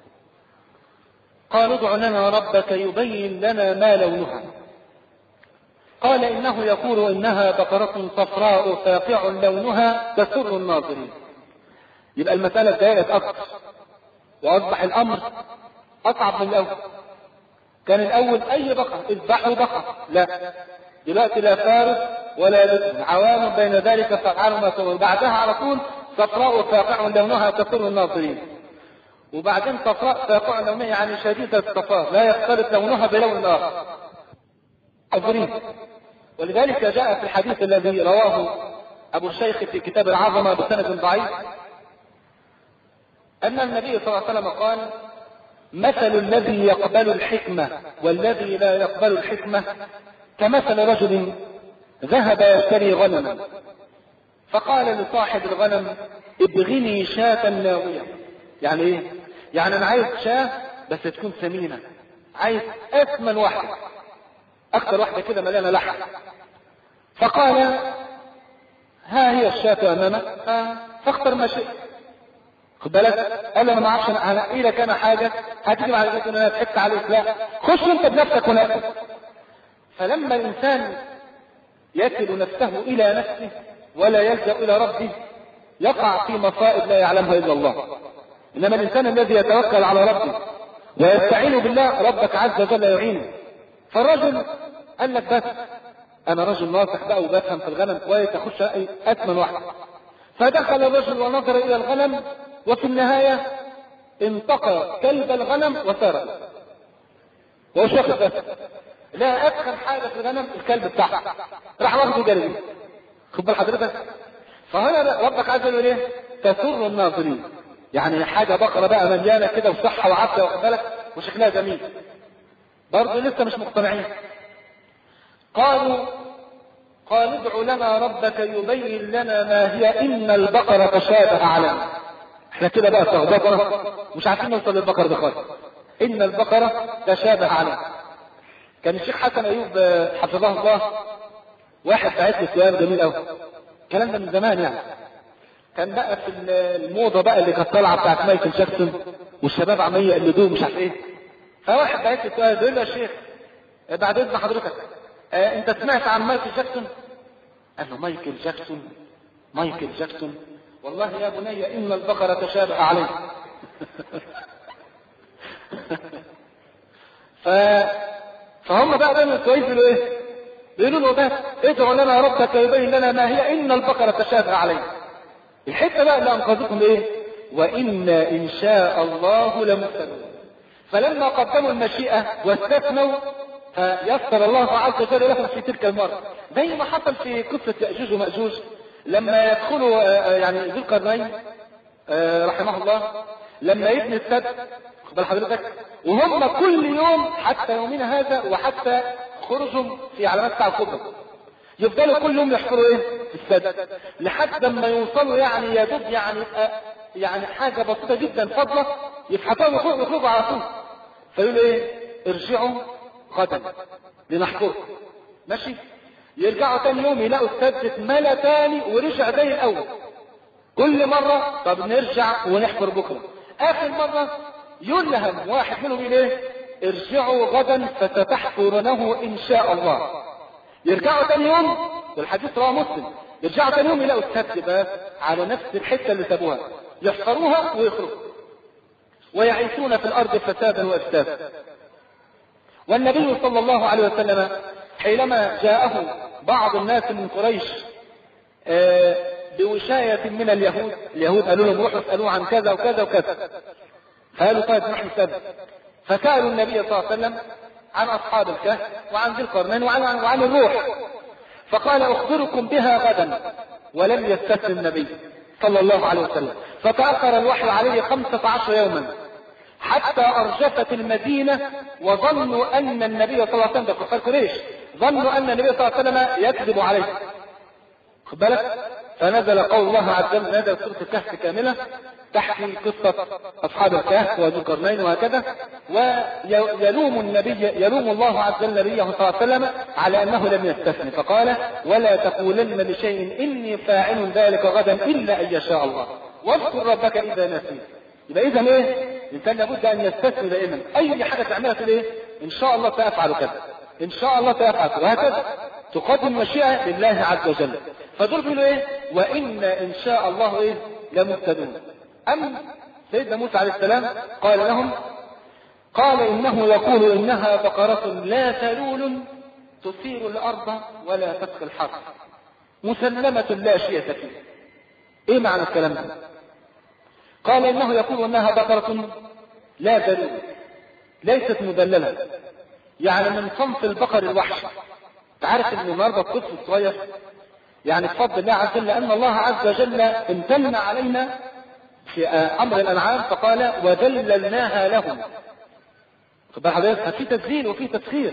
قال ادع لنا ربك يبين لنا ما لونها. قال إنه يقول إنها بقرة صفراء فاقع لونها تسر الناظرين. يبقى المسألة اتضايقت أكثر وأصبح الأمر أصعب من الأول. كان الأول أي بقرة اذبحوا بقرة، لا دلوقتي لا فارس ولا لبن عوام بين ذلك فافعلوا ما تؤمرون. بعدها على طول صفراء فاقع لونها تسر الناظرين. وبعدين صفراء فاقع لونها يعني شديدة الصفاء لا يختلط لونها بلون آخر. ولذلك جاء في الحديث الذي رواه أبو الشيخ في كتاب العظمة بسند ضعيف أن النبي صلى الله عليه وسلم قال مثل الذي يقبل الحكمة والذي لا يقبل الحكمة كمثل رجل ذهب يشتري غنما فقال لصاحب الغنم ابغني شاة ناوية. يعني ايه؟ يعني انا عايز شاة بس تكون ثمينة، عايز اثمن واحدة اكثر واحدة كده مليانة لحم. فقال ها هي الشاة امامك آه. فاختر ما شئت. خد بالك قال انا ما اعرفش انا ايه لك انا حاجة هتيجي بعد ذلك انا ضحكت عليك، لا خش انت بنفسك ونفسك. فلما الانسان يكل نفسه الى نفسه ولا يلجأ الى ربه يقع في مصائب لا يعلمها الا الله. انما الانسان الذي يتوكل على ربه ويستعين بالله ربك عز وجل يعينه. فالرجل قال لك بس انا رجل ناصح بقى وبفهم في الغنم كويس اخش اثمن واحد. فدخل الرجل ونظر الى الغنم وفي النهاية انتقى كلب الغنم وسرق وهو شاف بس لا ادخل حاجة في الغنم الكلب بتاعها راح واخده جري. خد بال حضرتك. فهنا ربك عز وجل ايه تسر الناظرين. يعني حاجة بقرة بقى مليانة كده وصحة وعافية واخد بالك وشكلها جميل برضه لسه مش مقتنعين. قالوا قال ادع لنا ربك يبين لنا ما هي ان البقرة تشابه علينا. احنا كده بقى صغبطنا مش عارفين نوصل للبقرة ده خالص. ان البقرة تشابه علينا. كان الشيخ حسن ايوب حفظه الله واحد بعت لي سؤال جميل قوي. الكلام ده من زمان يعني. كان بقى في الموضة بقى اللي كانت طالعه بتاعت مايكل جاكسون والشباب عمالين يقلدوه مش عارف ايه. فواحد بعت لي سؤال بيقول له يا شيخ بعد اذن حضرتك اه انت سمعت عن مايكل جاكسون؟ قال له مايكل جاكسون مايكل جاكسون والله يا بني ان البقرة تشابه عليه. ف... فهم بقى بقى كويس بيقولوا ايه بيقولوا له بس ادعوا لنا ربك يبين لنا ما هي ان البقرة تشابه عليه. الحته بقى اللي انقذتهم ايه وان ان شاء الله لمهتدون. فلما قدموا المشيئة واستثنوا فيسر الله عز وجل لهم في تلك المرة زي ما حصل في قصة يأجوج ومأجوج لما يدخلوا يعني ذو القرنين رحمه الله لما يبني السد خد حضرتك وهم كل يوم حتى يومنا هذا وحتى خرجهم في علامات الساعة الكبرى، يفضلوا كل يوم يحفروا ايه في السد لحد ما يوصلوا يعني يا دوب يعني يعني حاجة بسيطة جدا فضلة يفحطوا ويخرجوا على طول. فيقولوا ايه؟ ارجعوا غدا لنحفركم. ماشي؟ يرجعوا تاني يوم يلاقوا السد اتملى تاني ورجع زي الاول. كل مرة طب نرجع ونحفر بكرة. اخر مرة يلهم واحد منهم ايه؟ ارجعوا غدا فستحفرونه ان شاء الله. يرجعوا تاني يوم، والحديث رواه مسلم، يرجعوا تاني يوم يلاقوا السد بقى على نفس الحتة اللي سابوها، يحفروها ويخرجوا ويعيشون في الارض فسادا وافسادا. والنبي صلى الله عليه وسلم حينما جاءه بعض الناس من قريش بوشاية من اليهود، اليهود قالوا لهم روحوا اسألوه عن كذا وكذا وكذا، قالوا طيب نحن نسأل. فسألوا النبي صلى الله عليه وسلم عن أصحاب الكهف وعن ذي القرنين وعن, وعن, وعن الروح، فقال أخبركم بها غدا، ولم يستسلم النبي صلى الله عليه وسلم. فتأخر الوحي عليه خمسة عشر يوما حتى أرجفت المدينة، وظنوا أن النبي صلى الله عليه وسلم، ده كفار قريش، ظنوا أن النبي صلى الله عليه وسلم يكذب عليه. خد بالك؟ فنزل قول الله عز وجل، نزل سورة الكهف كاملة تحكي قصة أصحاب الكهف وذي القرنين وهكذا، ويلوم النبي يلوم الله عز وجل نبيه صلى الله عليه وسلم على أنه لم يستثني، فقال ولا تقولن لشيء إني فاعل ذلك غدا إلا أن يشاء الله واذكر ربك إذا نسيت. يبقى إذا إيه؟ الإنسان لابد أن يستثني دائما، أي حاجة تعملها في إيه؟ إن شاء الله سأفعل كذا، إن شاء الله سأفعل كذا، وهكذا تقدم مشيئة لله عز وجل. فدول بيقولوا إيه؟ وإن إن شاء الله إيه؟ لمهتدون. أم سيدنا موسى عليه السلام قال لهم، قال إنه يقول إنها بقرة لا ذلول تثير الأرض ولا تسقي الحرث مسلمة لا شية فيها. إيه معنى الكلام ده؟ قال إنه يقول إنها بقرة لا ذلول، ليست مدللة، يعني من صنف البقر الوحشي. تعرف إن النهارده الطفل الصغير يعني بفضل الله عز وجل أن الله عز وجل امتن علينا في أمر الأنعام فقال وذللناها لهم. خد حضرتك، في تذليل وفي تسخير.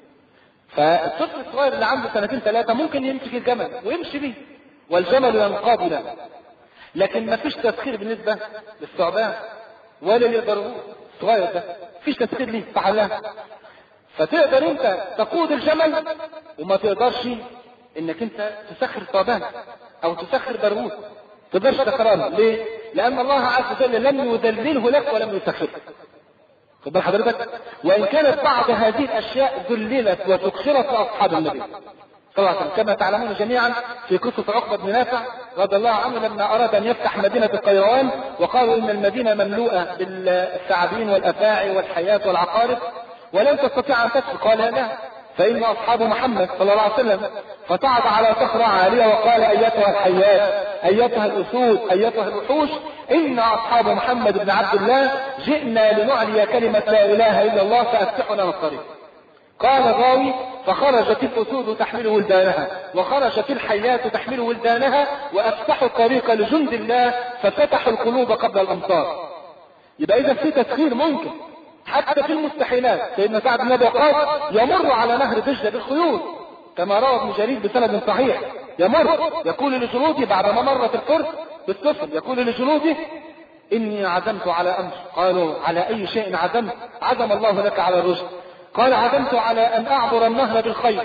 فالطفل الصغير اللي عنده سنتين ثلاثة ممكن يمسك الجمل ويمشي به والجمل ينقاد له، لكن ما فيش تسخير بالنسبة للثعبان ولا للضربوط الصغير ده، فيش تسخير ليه فحلها. فتقدر انت تقود الجمل وما تقدرش انك انت تسخر ثعبان او تسخر برغوث، تقدرش تكرره. ليه؟ لان الله عز وجل لم يذلله لك ولم يسخره. خد بال حضرتك؟ وان كانت بعض هذه الاشياء ذللت وسخرت لاصحاب النبي صلى الله عليه وسلم، كما تعلمون جميعا في قصه عقبه بن نافع رضي الله عنه لما اراد ان يفتح مدينه القيروان، وقالوا ان المدينه مملوءه بالثعابين والافاعي والحيات والعقارب ولن تستطيع ان تدخل. قال لا، فإن أصحاب محمد صلى الله عليه وسلم. فصعد على صخرة عالية وقال أيتها الحيات أيتها الأسود أيتها الوحوش إن أصحاب محمد بن عبد الله جئنا لنعلي كلمة لا إله إلا الله فأفتحنا الطريق. قال الراوي فخرجت الأسود تحمل ولدانها وخرجت الحيات تحمل ولدانها وأفتحوا الطريق لجند الله ففتحوا القلوب قبل الأمطار. يبقى إذا في تسخير ممكن حتى في المستحيلات. سيدنا سعد بن أبي وقاص يمر على نهر دجلة بالخيول كما روى ابن جرير بسند صحيح، يمر يقول لجنوده بعدما مرت الفرس بالسفن، يقول لجنوده إني عزمت على أمر. قالوا على أي شيء عزمت؟ عزم الله لك على الرشد. قال عزمت على أن أعبر النهر بالخيل.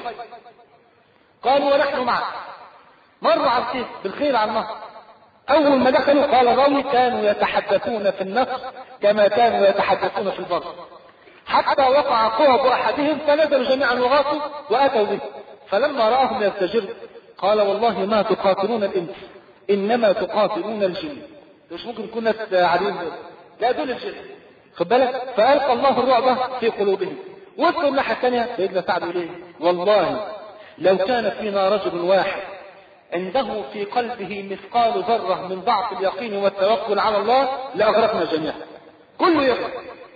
قالوا ونحن معك. مروا على الخيل بالخيل على النهر. أول ما دخلوا قال الراوي كانوا يتحدثون في النهر كما كانوا يتحدثون في البر، حتى وقع قوب أحدهم فنزلوا جميعا وغاصوا وأتوا به، فلما رآهم يستجر قال والله ما تقاتلون الإنس إنما تقاتلون الجن. مش ممكن يكون ناس عاديين، لا دول الجن. خد بالك؟ فألقى الله الرعب في قلوبهم. وصلوا الناحية الثانية سيدنا سعد إليه والله لو كان فينا رجل واحد عنده في قلبه مثقال ذرة من ضعف اليقين والتوكل على الله لأغرقنا جميعا، كله يغرق.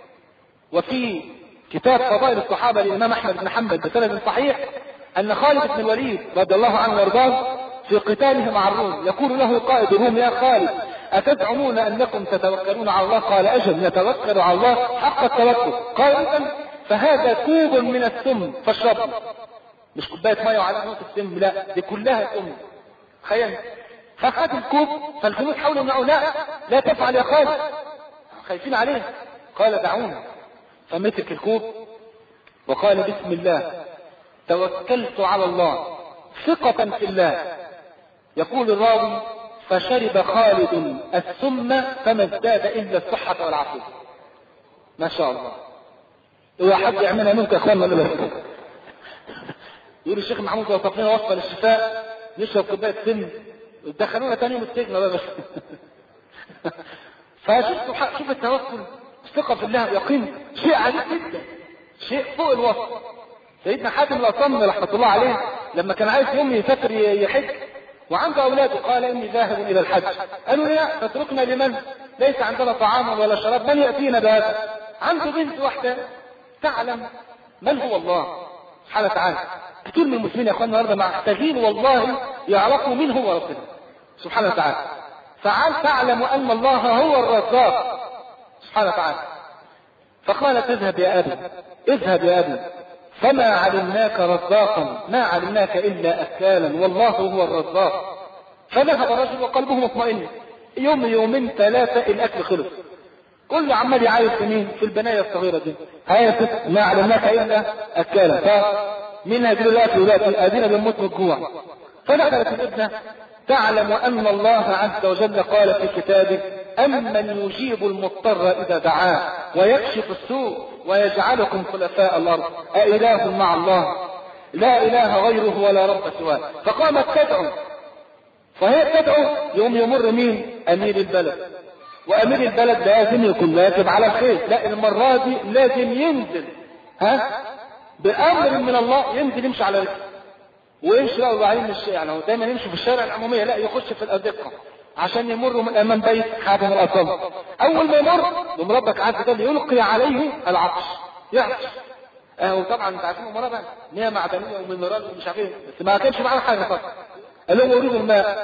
وفي كتاب فضائل الصحابة للإمام أحمد بن حنبل بسند صحيح أن خالد بن الوليد رضي الله عنه وارضاه في قتاله مع الروم يقول له قائد الروم يا خالد أتزعمون أنكم تتوكلون على الله؟ قال أجل نتوكل على الله حق التوكل. قال إذن فهذا كوب من السم فاشربه. مش كوبايه ميه وعلى نقطه سم، لا دي كلها سم. تخيل. فخد الكوب، فالجنود حاولوا يمنعوا، لا لا تفعل يا خالد، خايفين عليه. قال دعونا. فمسك الكوب وقال بسم الله توكلت على الله ثقة في الله. يقول الراوي فشرب خالد السم فما ازداد الا الصحة والعافية. ما شاء الله. هو حد يعملها منك يا اخوانا ولا لا؟ يقول الشيخ محمود لو طفلنا وصفة للشفاء نشرب كوباية سم دخلونا تاني يوم السجن بقى. فشوف شوف التوكل، الثقة في الله، يقين، شيء عجيب جدا، شيء فوق الوصف. سيدنا حاتم الأصم رحمة الله عليه لما كان عايز يوم يسافر يحج وعنده أولاده قال إني ذاهب إلى الحج. قالوا لا تتركنا لمن ليس عندنا طعام ولا شراب، من يأتينا بهذا؟ عنده بنت واحدة تعلم من هو الله سبحانه وتعالى. كثير من المسلمين يا اخواننا النهارده محتاجين والله يعرفوا مين هو ربنا سبحانه وتعالى. فعل تعلم ان الله هو الرزاق سبحانه وتعالى. فقالت اذهب يا ابي اذهب يا ابي فما علمناك رزاقا ما علمناك الا اكالا والله هو الرزاق. فذهب الرجل وقلبه مطمئن. يوم يومين ثلاثه الاكل خلص، كل عمال يعايش في مين؟ في البنايه الصغيره دي. هي ما علمناك الا اكالا. فمين هيجي له الاكل دلوقتي؟ ادينا بنموت من الجوع. فدخلت الابنه تعلم ان الله عز وجل قال في كتابه امن يجيب المضطر اذا دعاه ويكشف السوء ويجعلكم خلفاء الارض أإله مع الله لا اله غيره ولا رب سواه. فقامت تدعو، فهي تدعو يوم يمر مين؟ امير البلد. وامير البلد لازم يكون راكب على الخيل، لا المره دي لازم ينزل ها بامر من الله، ينزل يمشي على رجله ويمشي بقى وبعدين مش يعني هو دايما يمشي في الشارع العموميه، لا يخش في الادقه عشان يمر من امام بيت حاتم الاصم. اول ما يمر يوم ربك عز وجل يلقي عليه العطش، يعطش. اه وطبعا انت عارفين المره بقى مياه معدنيه ومينرال ومش عارف ايه، بس ما كانش معاه حاجه خالص. قال لهم اريد الماء.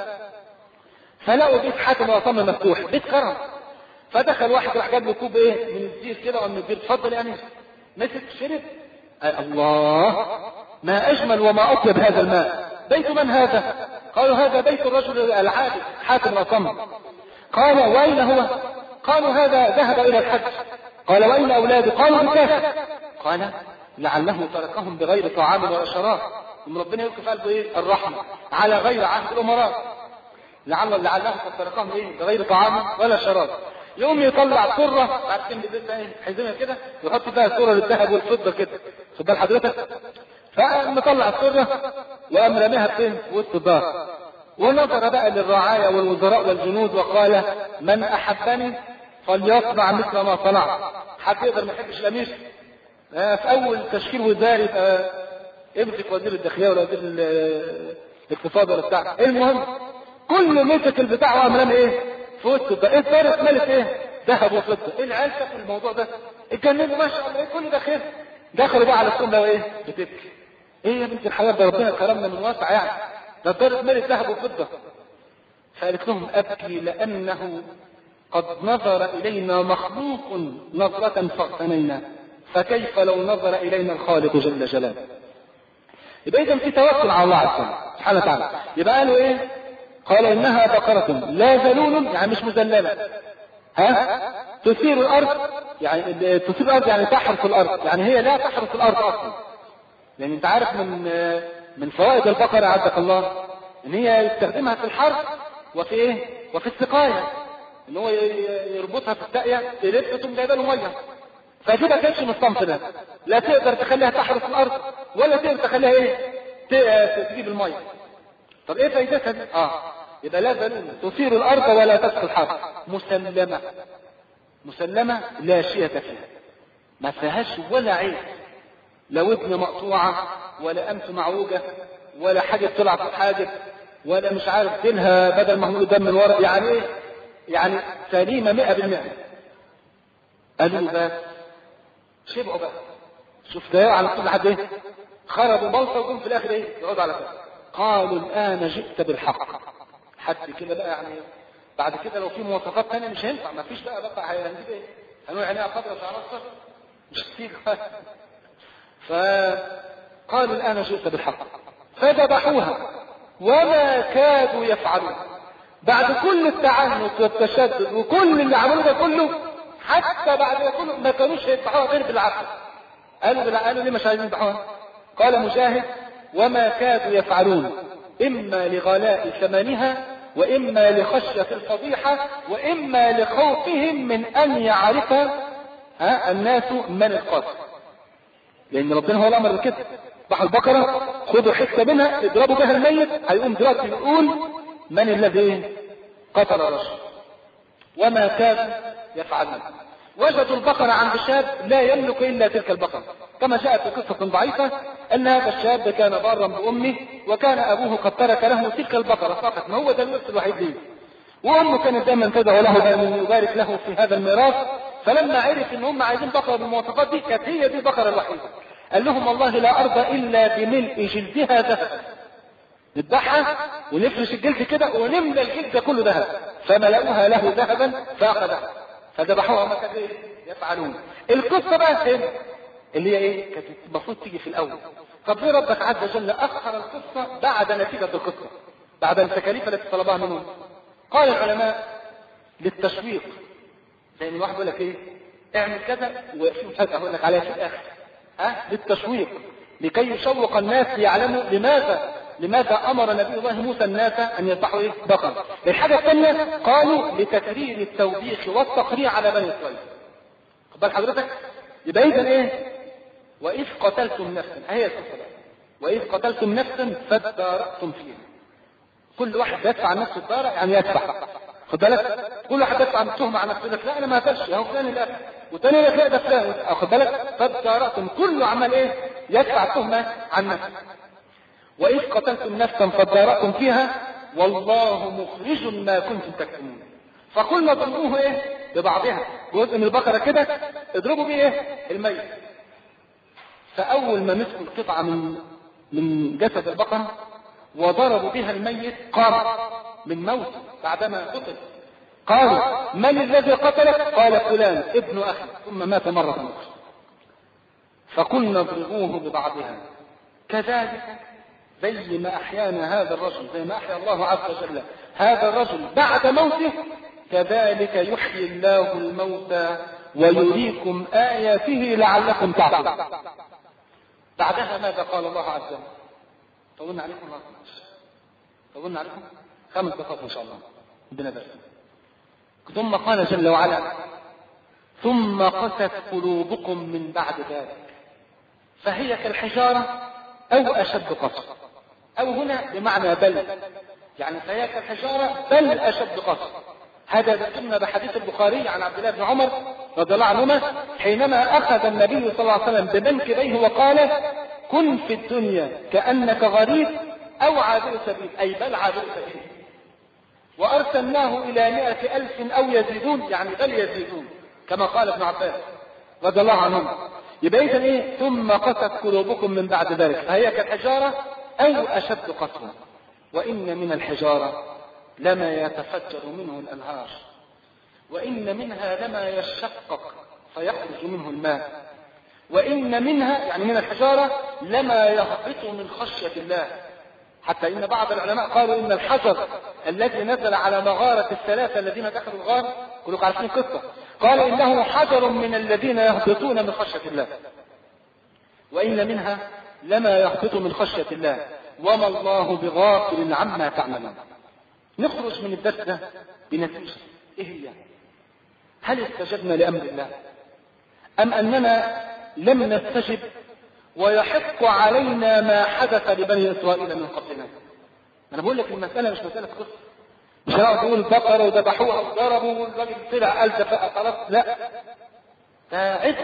فلقوا بيت حاتم الاصم مفتوح، بيت كرم. فدخل واحد راح جاب له كوب ايه من الزيت كده ومن الزيت، اتفضل يعني. مسك شرب. قال الله ما اجمل وما اطيب هذا الماء، بيت من هذا؟ قالوا هذا بيت الرجل العابد حاتم الاصم. قال واين هو؟ قالوا هذا ذهب الى الحج. قال واين اولاده؟ قالوا بكافر. قال لعله تركهم بغير طعام ولا شراب. ثم ربنا يلقي في قلبه ايه؟ الرحمه على غير عهد الامراء. لعل لعله تركهم ايه؟ بغير طعام ولا شراب. يوم يطلع صرة، عارفين بيبقى ايه حزمه كده يحط فيها صورة للذهب والفضة كده، خد بال حضرتك. فقام مطلع الصرة وقام رميها فين؟ في وسط الدار. ونظر بقى للرعايا والوزراء والجنود وقال من احبني فليصنع مثل ما صنعت. حد يقدر ما يحبش الامير؟ آه في اول تشكيل وزاري آه امسك وزير الداخليه ولا وزير الاقتصاد ولا بتاع، المهم كل مسك البتاع وقام رمي ايه؟ في وسط الدار. ايه الدار اتملت ايه؟ ذهب وفضه. ايه العيال شافوا الموضوع ده اتجننوا ما شاء الله، ايه كل ده خير. دخلوا بقى على السنه وايه؟ بتبكي. ايه يا بنت الحلال ده ربنا كرمنا من واسع يعني، ده الدار اتملت ذهب وفضه. فقالت لهم ابكي لانه قد نظر الينا مخلوق نظرة فاغتنينا، فكيف لو نظر الينا الخالق جل جلاله. يبقى اذا في توكل على الله عز وجل سبحانه وتعالى. يبقى قالوا ايه؟ قال انها بقرة لا ذلول يعني مش مذللة، ها تثير الارض يعني تثير الارض يعني تحرث الارض، يعني هي لا تحرث الارض اصلا. لان انت عارف من من فوائد البقرة عزك الله ان هي يستخدمها في الحرث وفي ايه؟ وفي السقاية، ان هو يربطها في الساقية تلف ثم جايبه له ميه. فدي ما كانتش من الصنف ده، لا تقدر تخليها تحرث الارض ولا تقدر تخليها ايه؟ تجيب الميه. طب ايه فايدتها دي؟ اه يبقى لا ذلول تثير الارض ولا تسقي الحرث، مسلمه مسلمه لا شية فيها، ما فيهاش ولا عيب، لا ودن مقطوعه ولا انف معوجه ولا حاجه طلعت في حاجب ولا مش عارف ديلها بدل ما هو دم من ورا، يعني ايه؟ يعني سليمه مئة بالمئة. قالوا بس شبعوا بقى. شوف ده على كل حد ايه؟ خربوا بلطه وجم في الاخر ايه؟ يقعدوا على كده. قالوا الان جئت بالحق. حد كده بقى يعني بعد كده لو في مواصفات ثانيه مش هينفع، ما فيش بقى بقى هنجيب ايه؟ هنقول عينيها خضرا وشعرها اصفر؟ مش كتير. ف قالوا الآن جئت بالحق، فذبحوها وما كادوا يفعلون. بعد كل التعنت والتشدد وكل اللي عملوه ده كله، حتى بعد ده كله ما كانوش يذبحوها غير بالعقل. قالوا بالعقل، قالوا ليه مش عايزين يذبحوها؟ قال مجاهد: وما كادوا يفعلون، إما لغلاء ثمنها، وإما لخشية الفضيحة، وإما لخوفهم من أن يعرف ها الناس من القاتل. لأن ربنا هو الأمر كده، ذبحوا البقرة، خذوا حتة منها اضربوا بها الميت، هيقوم دلوقتي يقول من الذي قتل الرجل. وما كادوا يفعلون. وجدوا البقرة عند شاب لا يملك إلا تلك البقرة، كما جاءت في قصة ضعيفة أن هذا الشاب كان بارا بأمه، وكان أبوه قد ترك له تلك البقرة فقط، ما هو ده الورث الوحيد ليه، وأمه كانت دائما تدعو له بأن يبارك له في هذا الميراث. فلما عرف ان هم عايزين بقرة بالمواصفات دي، كانت هي دي البقرة الوحيدة، قال لهم: والله لا أرضى إلا بملء جلدها ذهب، نذبحها ونفرش الجلد كده ونملى الجلد كله ذهب. فملأوها له ذهبا فأخذها فذبحوها. ما كانوا يفعلون. القصة بقى فين؟ اللي هي ايه؟ كانت المفروض تيجي في الأول. طب ليه ربك عز وجل أخر القصة بعد نتيجة القصة، بعد التكاليف التي طلبها منهم؟ قال العلماء: للتشويق. لأن الواحد يقول لك ايه؟ اعمل كذا وفي مفاجأة اقول لك عليها في الآخر. ها؟ للتشويق، لكي يشوق الناس ليعلموا لماذا لماذا أمر نبي الله موسى الناس أن يذبحوا ايه؟ بقرة. الحاجة الثانية قالوا لتكرير التوبيخ والتقريع على بني إسرائيل. خد بال حضرتك؟ يبقى إذا ايه؟ وإذ قتلتم نفسا، هي القصة. وإذ قتلتم نفسا فادارأتم فيها. كل واحد يدفع عن نفسه الدار، يعني يدفع. خد بالك؟ كل واحد يدفع عن التهمة عن نفسه، لا أنا ما قتلش، هو فلان اللي قتل، والثاني يقول لا ده فلان. خد بالك؟ فادارأتم، كله عمل ايه؟ يدفع التهمة عن نفسه. وإذ قتلتم نفسا فادارأتم فيها والله مخرج ما كنتم تكتمون. فقلنا اضربوه ايه؟ ببعضها، جزء من البقرة كده اضربوا بيه ايه؟ الميت. فأول ما مسكوا القطعة من من جسد البقرة وضربوا بها الميت قام من موت بعدما قتل. قالوا: من الذي قتلك؟ قال: فلان ابن أخي، ثم مات مرة أخرى. فقلنا اضربوه ببعضها كذلك زي ما أحيانا هذا الرجل، زي ما أحيا الله عز وجل هذا الرجل بعد موته، كذلك يحيي الله الموتى ويريكم آياته لعلكم تعقلون. بعدها ماذا قال الله عز وجل؟ طولنا عليكم الله طولنا عليكم خمس دقائق إن شاء الله عندنا درس. ثم قال جل وعلا: ثم قست قلوبكم من بعد ذلك فهي كالحجارة أو أشد قسوة. أو هنا بمعنى بل، يعني فهي كالحجارة بل أشد قسوة. هذا ذكرنا بحديث البخاري عن عبد الله بن عمر رضي الله عنهما حينما أخذ النبي صلى الله عليه وسلم بمنكبيه وقال: كن في الدنيا كأنك غريب أو عابر سبيل، أي بل عابر سبيل. وأرسلناه إلى مئة ألف أو يزيدون، يعني بل يزيدون، كما قال ابن عباس رضي الله عنهم. يبقى إذن إيه؟ ثم قست قلوبكم من بعد ذلك فهي كالحجارة أو أشد قسوة. وإن من الحجارة لما يتفجر منه الأنهار، وإن منها لما يشقق فيخرج منه الماء، وإن منها يعني من الحجارة لما يهبط من خشية الله. حتى إن بعض العلماء قالوا إن الحجر الذي نزل على مغارة الثلاثة الذين دخلوا الغار، كلكم عارفين القصة، قال إنه حجر من الذين يهبطون من خشية الله. وإن منها لما يهبط من خشية الله وما الله بغافل عما تعملون. نخرج من الدرس ده بنتيجة إيه هي؟ هل استجبنا لأمر الله أم أننا لم نستجب ويحق علينا ما حدث لبني إسرائيل من قبلنا؟ أنا بقول لك المسألة مش مسألة قصة، مش هنقعد نقول بقرة وذبحوها وضربوا والراجل طلع قال ده خلاص، لا، ده عدل.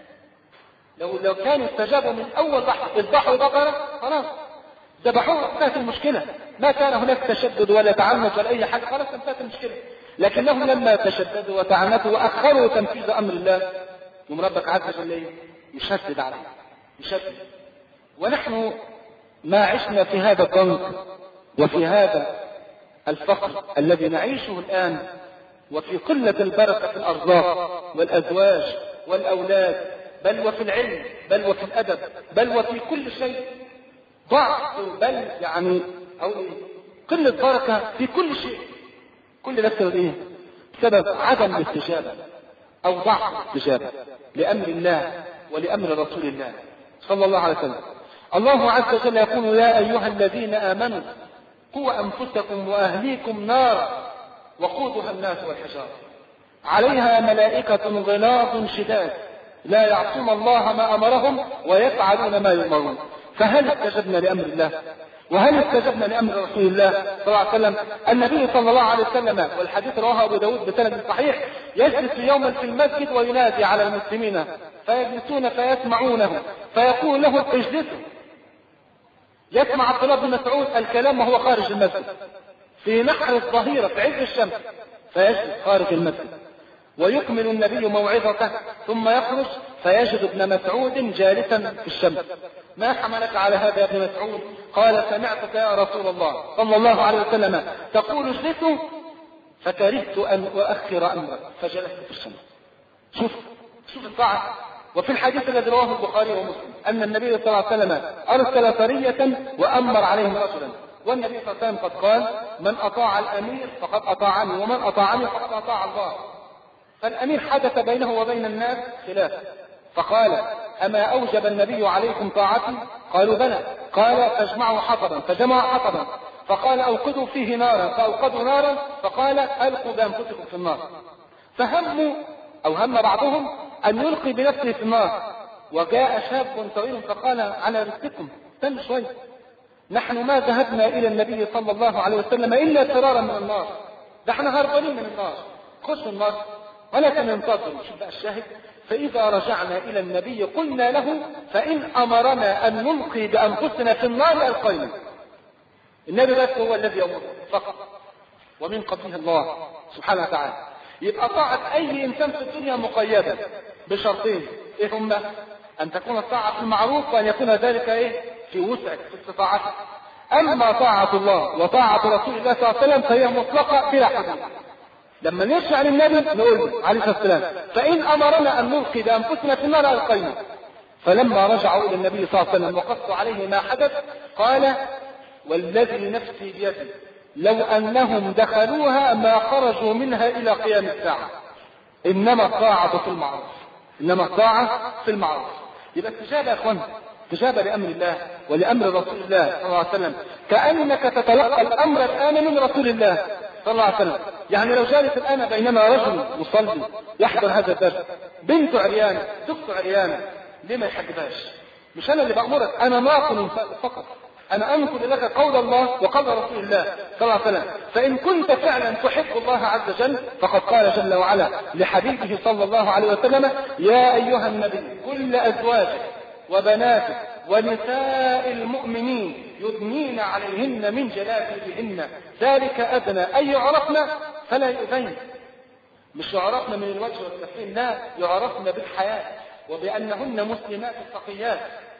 لو لو كانوا استجابوا من أول لحظة اذبحوا بقرة خلاص ذبحوها انتهت المشكلة، ما كان هناك تشدد ولا تعنت ولا أي حاجة، خلاص انتهت المشكلة. لكنهم لما تشددوا وتعنتوا وأخروا تنفيذ أمر الله، يوم ربك عز وجل يشدد عليه يشدد. ونحن ما عشنا في هذا الضنك وفي هذا الفقر الذي نعيشه الآن، وفي قلة البركة في الأرزاق والأزواج والأولاد، بل وفي العلم، بل وفي الأدب، بل وفي كل شيء ضعف، بل يعني أو قلة بركة في كل شيء. كل ده بسبب إيه؟ بسبب عدم الاستجابة أو ضعف الاستجابة لأمر الله ولأمر رسول الله صلى الله عليه وسلم. الله عز وجل يقول: يا أيها الذين آمنوا قوا أنفسكم وأهليكم نارا وقودها الناس والحجارة عليها ملائكة غلاظ شداد لا يعصون الله ما أمرهم ويفعلون ما يؤمرون. فهل استجبنا لأمر الله؟ وهل استجبنا لأمر رسول الله صلى الله عليه وسلم؟ النبي صلى الله عليه وسلم، والحديث رواه أبو داود بسند صحيح، يجلس يوما في المسجد وينادي على المسلمين فيجلسون فيسمعونه فيقول له: اجلسوا. يسمع عبد الله بن مسعود الكلام وهو خارج المسجد في نحر الظهيرة في عز الشمس، فيجلس خارج المسجد ويكمل النبي موعظته ثم يخرج فيجد ابن مسعود جالسا في الشمس. ما حملك على هذا يا ابن مسعود؟ قال: سمعتك يا رسول الله صلى الله عليه وسلم تقول اجلسوا فكرهت أن أؤخر أمرك فجلست في الشمس. شوف شوف الطاعة. وفي الحديث الذي رواه البخاري ومسلم أن النبي صلى الله عليه وسلم أرسل سرية وأمر عليهم رجلا، والنبي صلى الله عليه وسلم قد قال: من أطاع الأمير فقد أطاعني ومن أطاعني فقد أطاع الله. فالأمير حدث بينه وبين الناس خلاف، فقال: أما أوجب النبي عليكم طاعتي؟ قالوا: بلى. قال: فاجمعوا حطبا، فجمعوا حطبا، فقال: أوقدوا فيه نارا، فأوقدوا نارا، فقال: ألقوا بأنفسكم في النار. فهموا أو هم بعضهم أن يلقي بنفسه في النار، وجاء شاب صغير فقال: على رزقكم، استنوا شوية، نحن ما ذهبنا إلى النبي صلى الله عليه وسلم إلا فرارا من النار، ده احنا هربانين من النار، خشوا النار ولكن انتظروا. شوف بقى الشاهد: فإذا رجعنا إلى النبي قلنا له: فإن أمرنا أن نلقي بأنفسنا في النار ألقينا. النبي بس هو الذي يمر فقط، ومن قبله الله سبحانه وتعالى. يبقى طاعة أي إنسان في الدنيا مقيدة بشرطين، إيه هما؟ أن تكون الطاعة في المعروف، وأن يكون ذلك إيه؟ في وسعك في استطاعتك. أما طاعة الله وطاعة رسول الله صلى الله عليه وسلم فهي مطلقة بلا حدود. لما نرجع للنبي نقول عليه الصلاة والسلام: فإن أمرنا أن نلقي بأنفسنا في النار ألقينا. فلما رجعوا إلى النبي صلى الله عليه وسلم وقصوا عليه ما حدث قال: والذي نفسي بيده لو أنهم دخلوها ما خرجوا منها إلى قيام الساعة. إنما الطاعة في المعروف، إنما الطاعة في المعروف. يبقى استجابة يا أخوان، استجابة لأمر الله ولأمر رسول الله صلى الله عليه وسلم، كأنك تتلقى الأمر الآن من رسول الله صلى الله عليه وسلم. يعني لو جالس الآن بينما رجل مصلي يحضر هذا الدرس، بنت عريانة، دكتور عريانة، ليه ما يحجبهاش؟ مش أنا اللي بأمرك، أنا ناقل فقط، أنا أنقل لك قول الله وقول رسول الله صلى الله عليه وسلم. فإن كنت فعلا تحب الله عز وجل فقد قال جل وعلا لحبيبه صلى الله عليه وسلم: يا أيها النبي قل لأزواجك وبناتك ونساء المؤمنين يدنين عليهن من جلابيبهن ذلك أدنى أن يعرفن فلا يؤذين. مش يعرفن من الوجه والكفين، لا، يعرفن بالحياة وبأنهن مسلمات تقيات،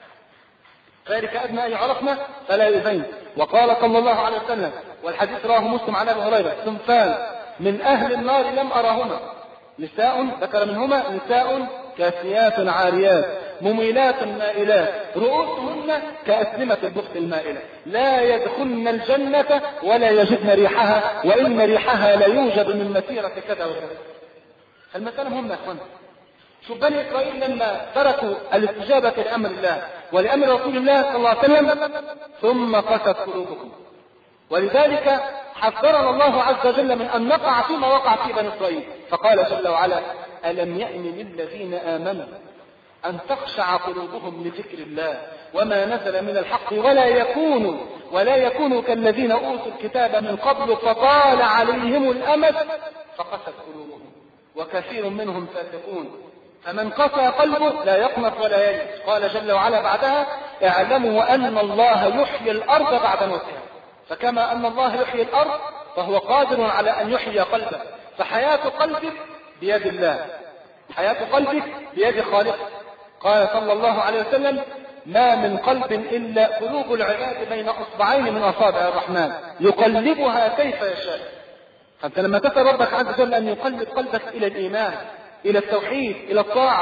ذلك أدنى أن يعرفن فلا يؤذين. وقال صلى الله عليه وسلم، والحديث رواه مسلم عن أبي هريرة: صنفان من أهل النار لم أرهما، نساء ذكر منهما نساء كاسيات عاريات مميلات مائلات رؤوسهن كأسلمة البخت المائلة لا يدخلن الجنة ولا يجدن ريحها وإن ريحها لا يوجد من مسيرة كذا وكذا. المسألة هم يا أخوان. شوف بني إسرائيل لما تركوا الاستجابة لأمر الله ولأمر رسول الله صلى الله عليه وسلم ثم قست قلوبكم، ولذلك حذرنا الله عز وجل من أن نقع فيما وقع في بني إسرائيل، فقال جل وعلا: ألم يأن للذين آمنوا أن تخشع قلوبهم لذكر الله وما نزل من الحق ولا يكونوا ولا يكونوا كالذين أوتوا الكتاب من قبل فطال عليهم الأمد فقست قلوبهم وكثير منهم فاسقون فمن قسى قلبه لا يقنط ولا ييأس. قال جل وعلا بعدها: اعلموا أن الله يحيي الأرض بعد موتها. فكما أن الله يحيي الأرض فهو قادر على أن يحيي قلبك، فحياة قلبك بيد الله، حياة قلبك بيد خالقك. قال صلى الله عليه وسلم: ما من قلب إلا قلوب العباد بين أصبعين من أصابع الرحمن يقلبها كيف يشاء. فأنت لما تسأل ربك عز وجل أن يقلب قلبك إلى الإيمان، إلى التوحيد، إلى الطاعة،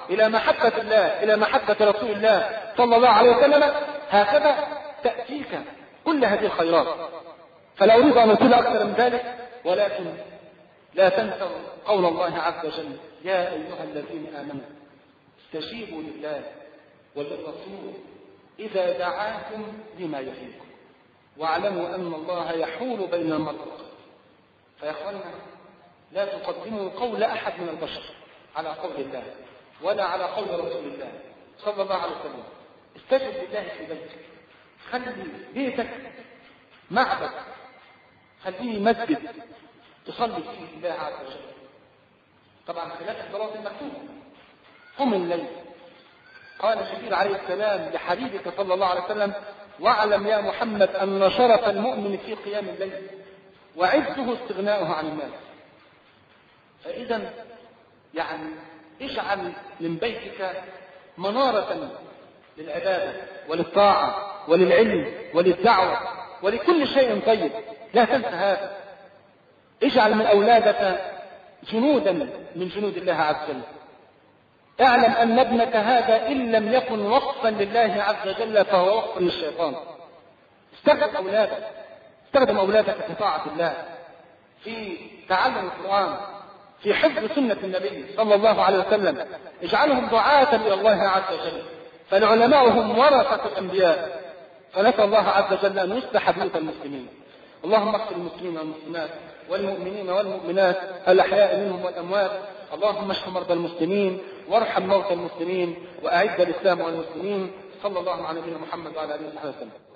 إلى محبة الله، إلى محبة رسول الله صلى الله عليه وسلم، هكذا تأتيك كل هذه الخيرات. فلا أريد أن أطيل أكثر من ذلك، ولكن لا تنسوا قول الله عز وجل: يا أيها الذين آمنوا استجيبوا لله وللرسول إذا دعاكم لما يحييكم واعلموا أن الله يحول بين المرء والقلب. فيا أخوانا، لا تقدموا قول أحد من البشر على قول الله ولا على قول رسول الله صلى الله عليه وسلم. استجب لله في بيتك، خلي بيتك معبد، خليه مسجد تصلي فيه الله عز وجل، طبعا خلاف الصلاة المكتوبة. قم الليل، قال جبريل عليه السلام لحبيبك صلى الله عليه وسلم: واعلم يا محمد أن شرف المؤمن في قيام الليل وعزه استغناؤه عن الناس. فإذا يعني اجعل من بيتك منارة للعبادة وللطاعة وللعلم وللدعوة ولكل شيء طيب، لا تنسى هذا. اجعل من أولادك جنودا من جنود الله عز وجل. اعلم أن ابنك هذا إن لم يكن وقفا لله عز وجل فهو وقف للشيطان. استخدم أولادك استخدم أولادك في طاعة الله، في تعلم القرآن، في حفظ سنة النبي صلى الله عليه وسلم. اجعلهم دعاة إلى الله عز وجل، فالعلماء هم ورثة الأنبياء. فنسأل الله عز وجل أن يصلح بيوت المسلمين. اللهم اغفر المسلمين والمسلمات والمؤمنين والمؤمنات الأحياء منهم والأموات. اللهم اشف مرضى المسلمين وارحم موتى المسلمين وأعز الإسلام والمسلمين. صلى الله على نبينا محمد وعلى آله وصحبه وسلم.